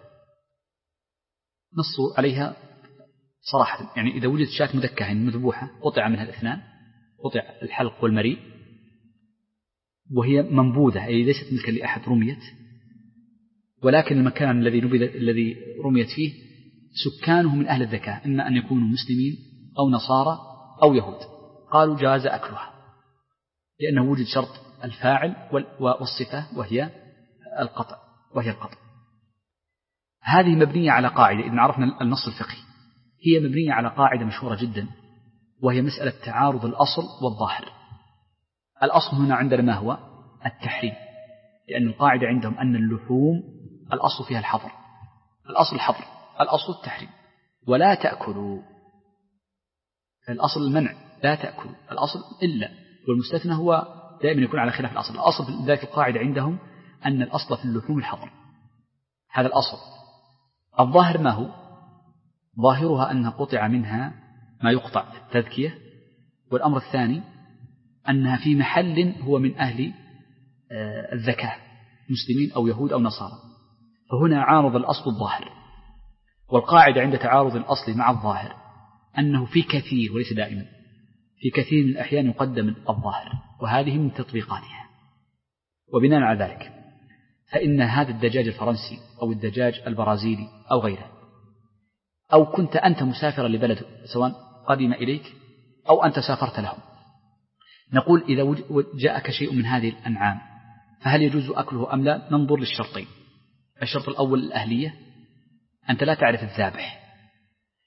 نصوا عليها صراحة، يعني إذا وجدت شاة مذكاة مذبوحة قطع منها الاثنان، قطع الحلق والمريء، وهي منبوذة أي ليست ملكا لأحد رميت، ولكن المكان الذي نبذ الذي رميت فيه سكانه من أهل الذكاء، إما أن يكونوا مسلمين أو نصارى أو يهود، قالوا جاز أكلها لأنه وجد شرط الفاعل والصفة وهي القطع وهي القطع. هذه مبنية على قاعدة، إذا عرفنا النص الفقهي هي مبنية على قاعدة مشهورة جدا، وهي مسألة تعارض الأصل والظاهر. الأصل هنا عندنا ما هو؟ التحريم، لأن القاعدة عندهم أن اللحوم الأصل فيها الحظر، الأصل الحظر، الأصل التحريم، ولا تأكلوا. الأصل المنع، لا تأكلوا، الأصل إلا، والمستثنى هو دائما يكون على خلاف الأصل. الأصل في ذلك القاعدة عندهم أن الأصل في اللحوم الحظر، هذا الأصل. الظاهر ما هو؟ ظاهرها أنها قطع منها ما يقطع في التذكية، والأمر الثاني أنها في محل هو من أهل الذكاء، مسلمين أو يهود أو نصارى، فهنا عارض الأصل الظاهر. والقاعدة عند تعارض الأصل مع الظاهر أنه في كثير وليس دائما، في كثير من الأحيان يقدم الظاهر، وهذه من تطبيقاتها. وبناء على ذلك فإن هذا الدجاج الفرنسي أو الدجاج البرازيلي أو غيره، أو كنت أنت مسافرا لبلد سواء قدم إليك أو أنت سافرت لهم، نقول إذا جاءك شيء من هذه الأنعام فهل يجوز أكله أم لا؟ ننظر للشرطين. الشرط الأول الأهلية، أنت لا تعرف الذابح،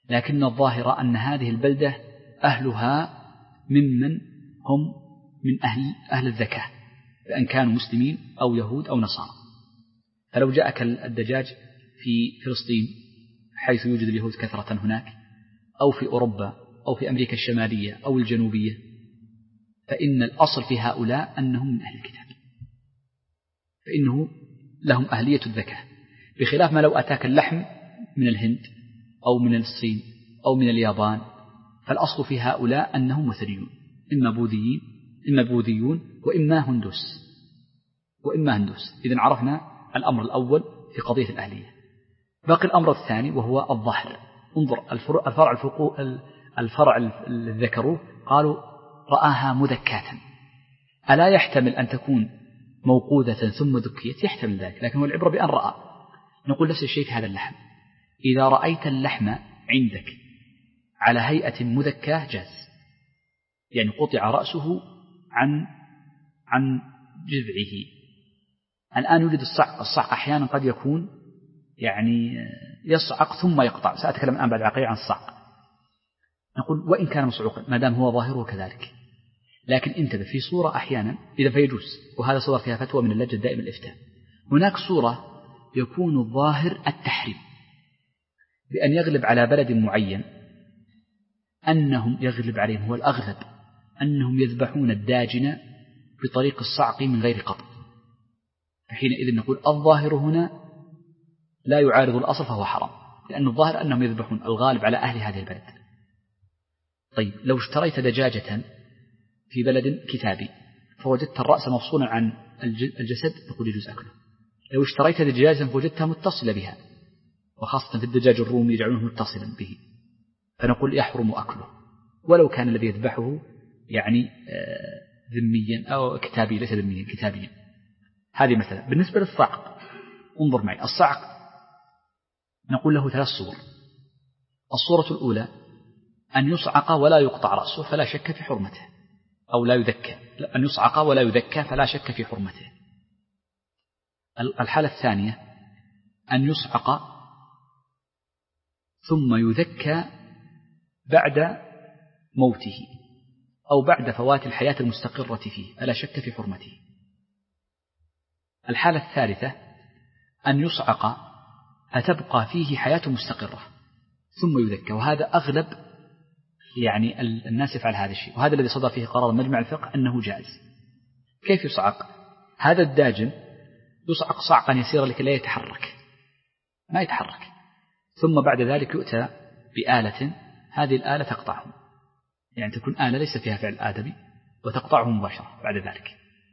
لكن الظاهر أن هذه البلدة أهلها ممن هم من أهل, أهل الزكاة، بأن كانوا مسلمين أو يهود أو نصارى. فلو جاءك الدجاج في فلسطين حيث يوجد اليهود كثرة هناك، أو في أوروبا أو في أمريكا الشمالية أو الجنوبية، فإن الأصل في هؤلاء أنهم من أهل الكتاب، فإنه لهم أهلية الزكاة، بخلاف ما لو أتاك اللحم من الهند أو من الصين أو من اليابان، فالأصل في هؤلاء أنهم وثنيون، إما بوذيين إما بوذيون وإما هندوس وإما هندوس. إذن عرفنا الأمر الأول في قضية الأهلية. باقي الأمر الثاني وهو الظاهر. انظر الفرع الفقو الفرع اللي ذكروه قالوا رآها مذكاة، ألا يحتمل أن تكون موقوذة ثم ذكيت؟ يحتمل ذلك، لكن هو العبرة بأن رأى. نقول نفس الشيء في هذا اللحم، إذا رأيت اللحم عندك على هيئة مذكاة جاز، يعني قطع رأسه عن عن جذعه. الآن يوجد الصعق، الصعق أحيانا قد يكون يعني يصعق ثم يقطع، سأتكلم الآن بعد عقيل عن الصعق. نقول وإن كان مصعوقا ما دام هو ظاهره كذلك، لكن انتبه في صورة أحيانا إذا فيجوز، وهذا صورة فيها فتوى من اللجنة الدائمة الإفتاء. هناك صورة يكون الظاهر التحريم، بأن يغلب على بلد معين أنهم يغلب عليهم، هو الأغلب أنهم يذبحون الداجن بطريق الصعق من غير قطع، فحينئذ نقول الظاهر هنا لا يعارض الأصل فهو حرام، لأن الظاهر أنهم يذبحون الغالب على أهل هذه البلد. طيب لو اشتريت دجاجة في بلد كتابي فوجدت الرأس مفصولا عن الجسد نقول يجوز أكله. لو اشتريت دجاجة فوجدتها متصلة بها، وخاصة في الدجاج الرومي يجعلونه متصلا به، فنقول يحرم أكله ولو كان الذي يذبحه يعني ذميا أو كتابي، ليس ذميا كتابيا. هذه مثلا. بالنسبة للصعق انظر معي، الصعق نقول له ثلاث صور. الصورة الأولى أن يصعق ولا يقطع رأسه فلا شك في حرمته، أو لا يذكى، أن يصعق ولا يذكى فلا شك في حرمته. الحالة الثانية أن يصعق ثم يذكى بعد موته أو بعد فوات الحياة المستقرة فيه فلا شك في حرمته. الحالة الثالثة أن يصعق فتبقى فيه حياة مستقرة ثم يذكى، وهذا أغلب يعني الناس يفعل هذا الشيء، وهذا الذي صدر فيه قرار مجمع الفقه أنه جائز. كيف يصعق؟ هذا الداجن يصعق صعقا يسيرا لكي لا يتحرك، ما يتحرك، ثم بعد ذلك يؤتى بآلة، هذه الآلة تقطعه، يعني تكون آلة ليس فيها فعل آدمي وتقطعه مباشرة بعد ذلك.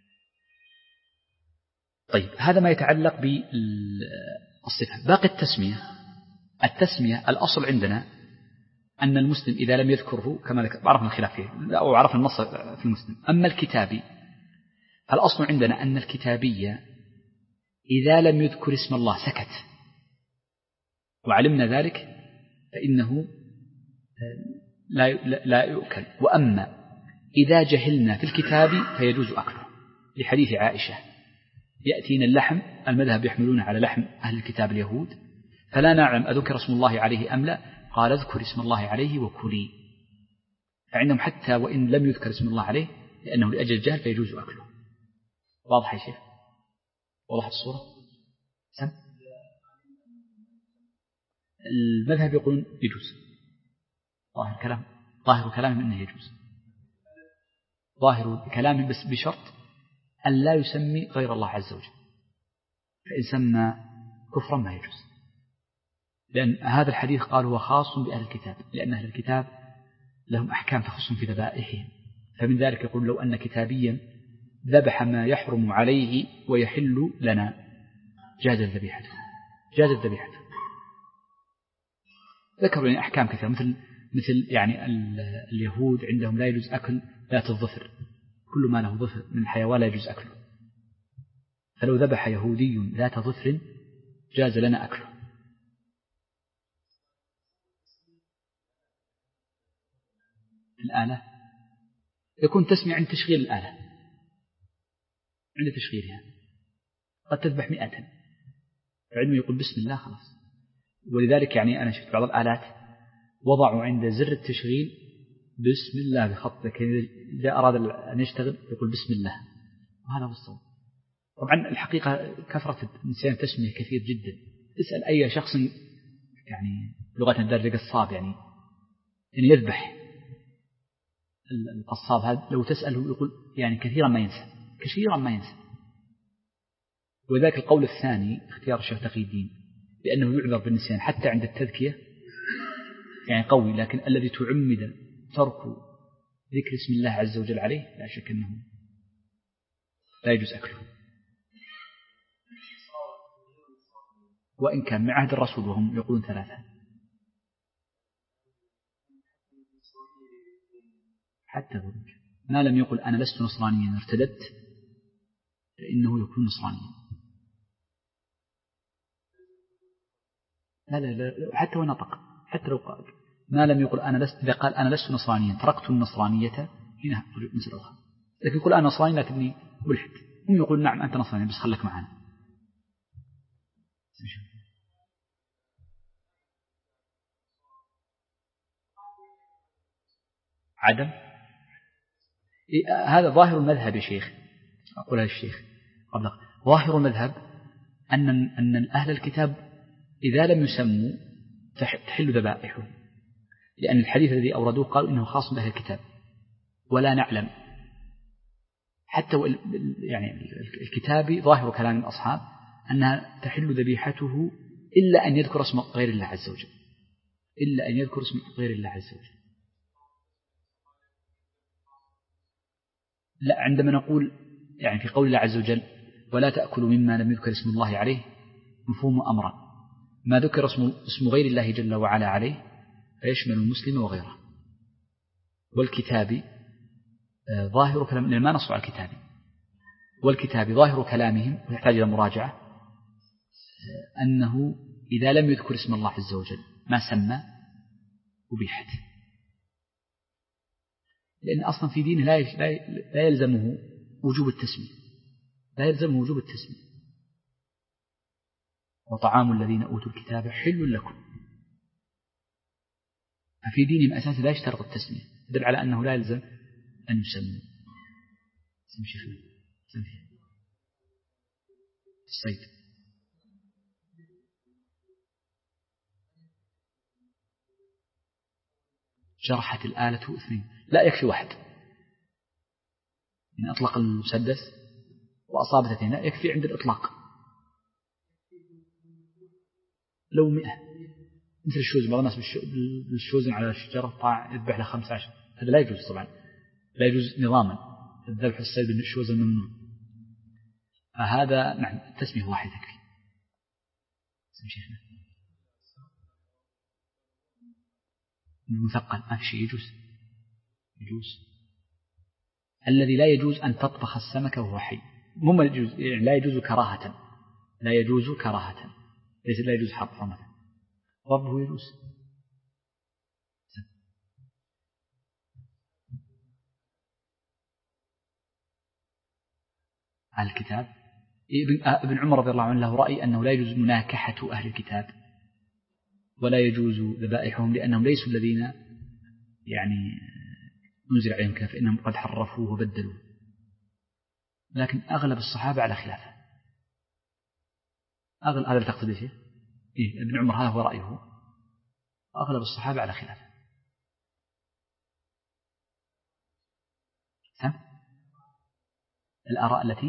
طيب هذا ما يتعلق بالصفة. باقي التسمية. التسمية الأصل عندنا أن المسلم إذا لم يذكره كما عرفنا الخلاف فيه أو عرفنا النص في المسلم. أما الكتابي فالأصل عندنا أن الكتابية إذا لم يذكر اسم الله سكت، وعلمنا ذلك فإنه لا لا يؤكل. وأما إذا جهلنا في الكتاب فيجوز أكله، لحديث عائشة يأتينا اللحم، المذهب يحملون على لحم أهل الكتاب اليهود، فلا نعلم أذكر اسم الله عليه أم لا، قال اذكر اسم الله عليه وكلي. فعندهم حتى وإن لم يذكر اسم الله عليه لأنه لأجل الجهل فيجوز أكله. واضح يا شيخ؟ واضح الصورة؟ سم؟ المذهب يقولون يجوز، ظاهر كلام ظاهر كلامهم أنه يجوز، ظاهر كلامهم بس بشرط أن لا يسمي غير الله عز وجل، فإن سمى كفرا ما يجوز، لأن هذا الحديث قال هو خاص بأهل الكتاب، لأن أهل الكتاب لهم أحكام تخصهم في ذبائحهم. فمن ذلك يقول لو أن كتابيا ذبح ما يحرم عليه ويحل لنا جاز ذبيحته، جاز ذبيحته. ذكروا يعني أحكام كثيرة، مثل مثل يعني اليهود عندهم لا يجوز أكل ذات الظفر، كل ما له ظفر من الحيوان لا يجوز أكله، فلو ذبح يهودي ذات ظفر جاز لنا أكله. الآلة يكون تسمية عند تشغيل الآلة، عند تشغيلها قد تذبح مئة، فعندما يقول بسم الله خلاص. ولذلك يعني أنا شفت بعض الآلات وضعوا عند زر التشغيل بسم الله بخط، لكن إذا أراد أن يشتغل يقول بسم الله، وهذا هو الصواب. طبعا الحقيقة كثرة نسيان التسمية كثير جدا. اسأل أي شخص يعني لغة الدرجة قصاب يعني يعني يذبح القصاب هذا، لو تسأله يقول يعني كثيرا ما ينسى، كثيرا ما ينسى. وذاك القول الثاني اختيار الشيخ تقي الدين لأنه يعذر بالنسيان حتى عند التذكية يعني قوي، لكن الذي تعمد ترك ذكر اسم الله عز وجل عليه لا شك أنه لا يجوز أكله، وإن كان من عهد الرسول وهم يقولون ثلاثة. حتى ذلك ما لم يقل أنا لست نصرانيا ارتدت فإنه يكون نصرانيا. لا لا لا حتى ونطق، حتى لو قال ما لم يقل أنا لست، إذا قال أنا لست نصرانيا تركت النصرانية هنا مسألة أخرى، لكن يقول أنا نصراني لكني ملحد، هم يقول نعم أنت نصراني بس خلك معنا. عدم إيه هذا ظاهر المذهب يا شيخ، أقولها الشيخ قبل ظاهر المذهب أن أن أهل الكتاب إذا لم يسموا تحل ذبائحهم، لأن الحديث الذي أوردوه قالوا إنه خاص بأهل الكتاب، ولا نعلم حتى يعني الكتابي ظاهر كلام الأصحاب أنها تحل ذبيحته إلا أن يذكر اسم غير الله عز وجل، إلا أن يذكر اسم غير الله عز وجل. لا عندما نقول يعني في قول الله عز وجل ولا تأكلوا مما لم يذكر اسم الله عليه مفهوم أمرا، ما ذكر اسم, اسم غير الله جل وعلا عليه فيشمل المسلم وغيره. والكتابي ظاهر كلام ما نص على الكتابي، والكتابي ظاهر كلامهم ويحتاج إلى مراجعة أنه إذا لم يذكر اسم الله عز وجل ما سمى أبيحت، لأن أصلا في دينه لا يلزمه وجوب التسمية، لا يلزمه وجوب التسمية. وطعام الذين أوتوا الكتاب حل لكم، ففي دينهم أساسا لا يشترط التسمية، يدل على أنه لا يلزم أن يسمى. سم شيخنا سم فيه الصيد جرحت الآلة اثنين، لا يكفي واحد، يعني أطلق المسدس وأصابت اثنين لا يكفي عند الإطلاق. لو مئة مثل الشوز، بعض الناس بالشوز على الشجرة طاع يذبح له خمسة عشر، هذا لا يجوز طبعا، لا يجوز نظاما الذبح الصيد بالشوز الممنوع، فهذا نعم التسمية واحد يكفي. اسم شيخنا المثقل ما في شيء يجوز، يجوز. الذي لا يجوز أن تطبخ السمك وهو حي، مو يجوز يعني لا يجوز كراهة، لا يجوز كراهة، ليس لا يجوز حرمة، ضربه يجوز. على الكتاب ابن عمر رضي الله عنه له رأي أنه لا يجوز مناكحة أهل الكتاب ولا يجوز ذبائحهم لأنهم ليسوا الذين يعني نزل عليهم كتاب، فإنهم قد حرفوه وبدلوه، لكن أغلب الصحابة على خلافه. أغلب هذا تقصد شيء إيه ابن عمر هذا هو رأيه، أغلب الصحابة على خلافه. سم الآراء التي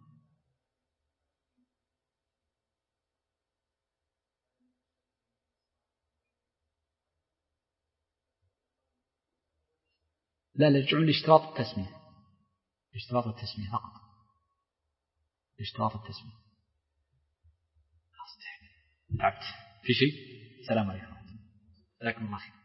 لا لا يرجعون لاشتراط التسمية، اشتراط التسمية فقط، اشتراط التسمية. تعبت في شيء؟ السلام عليكم. جزاكم الله خير.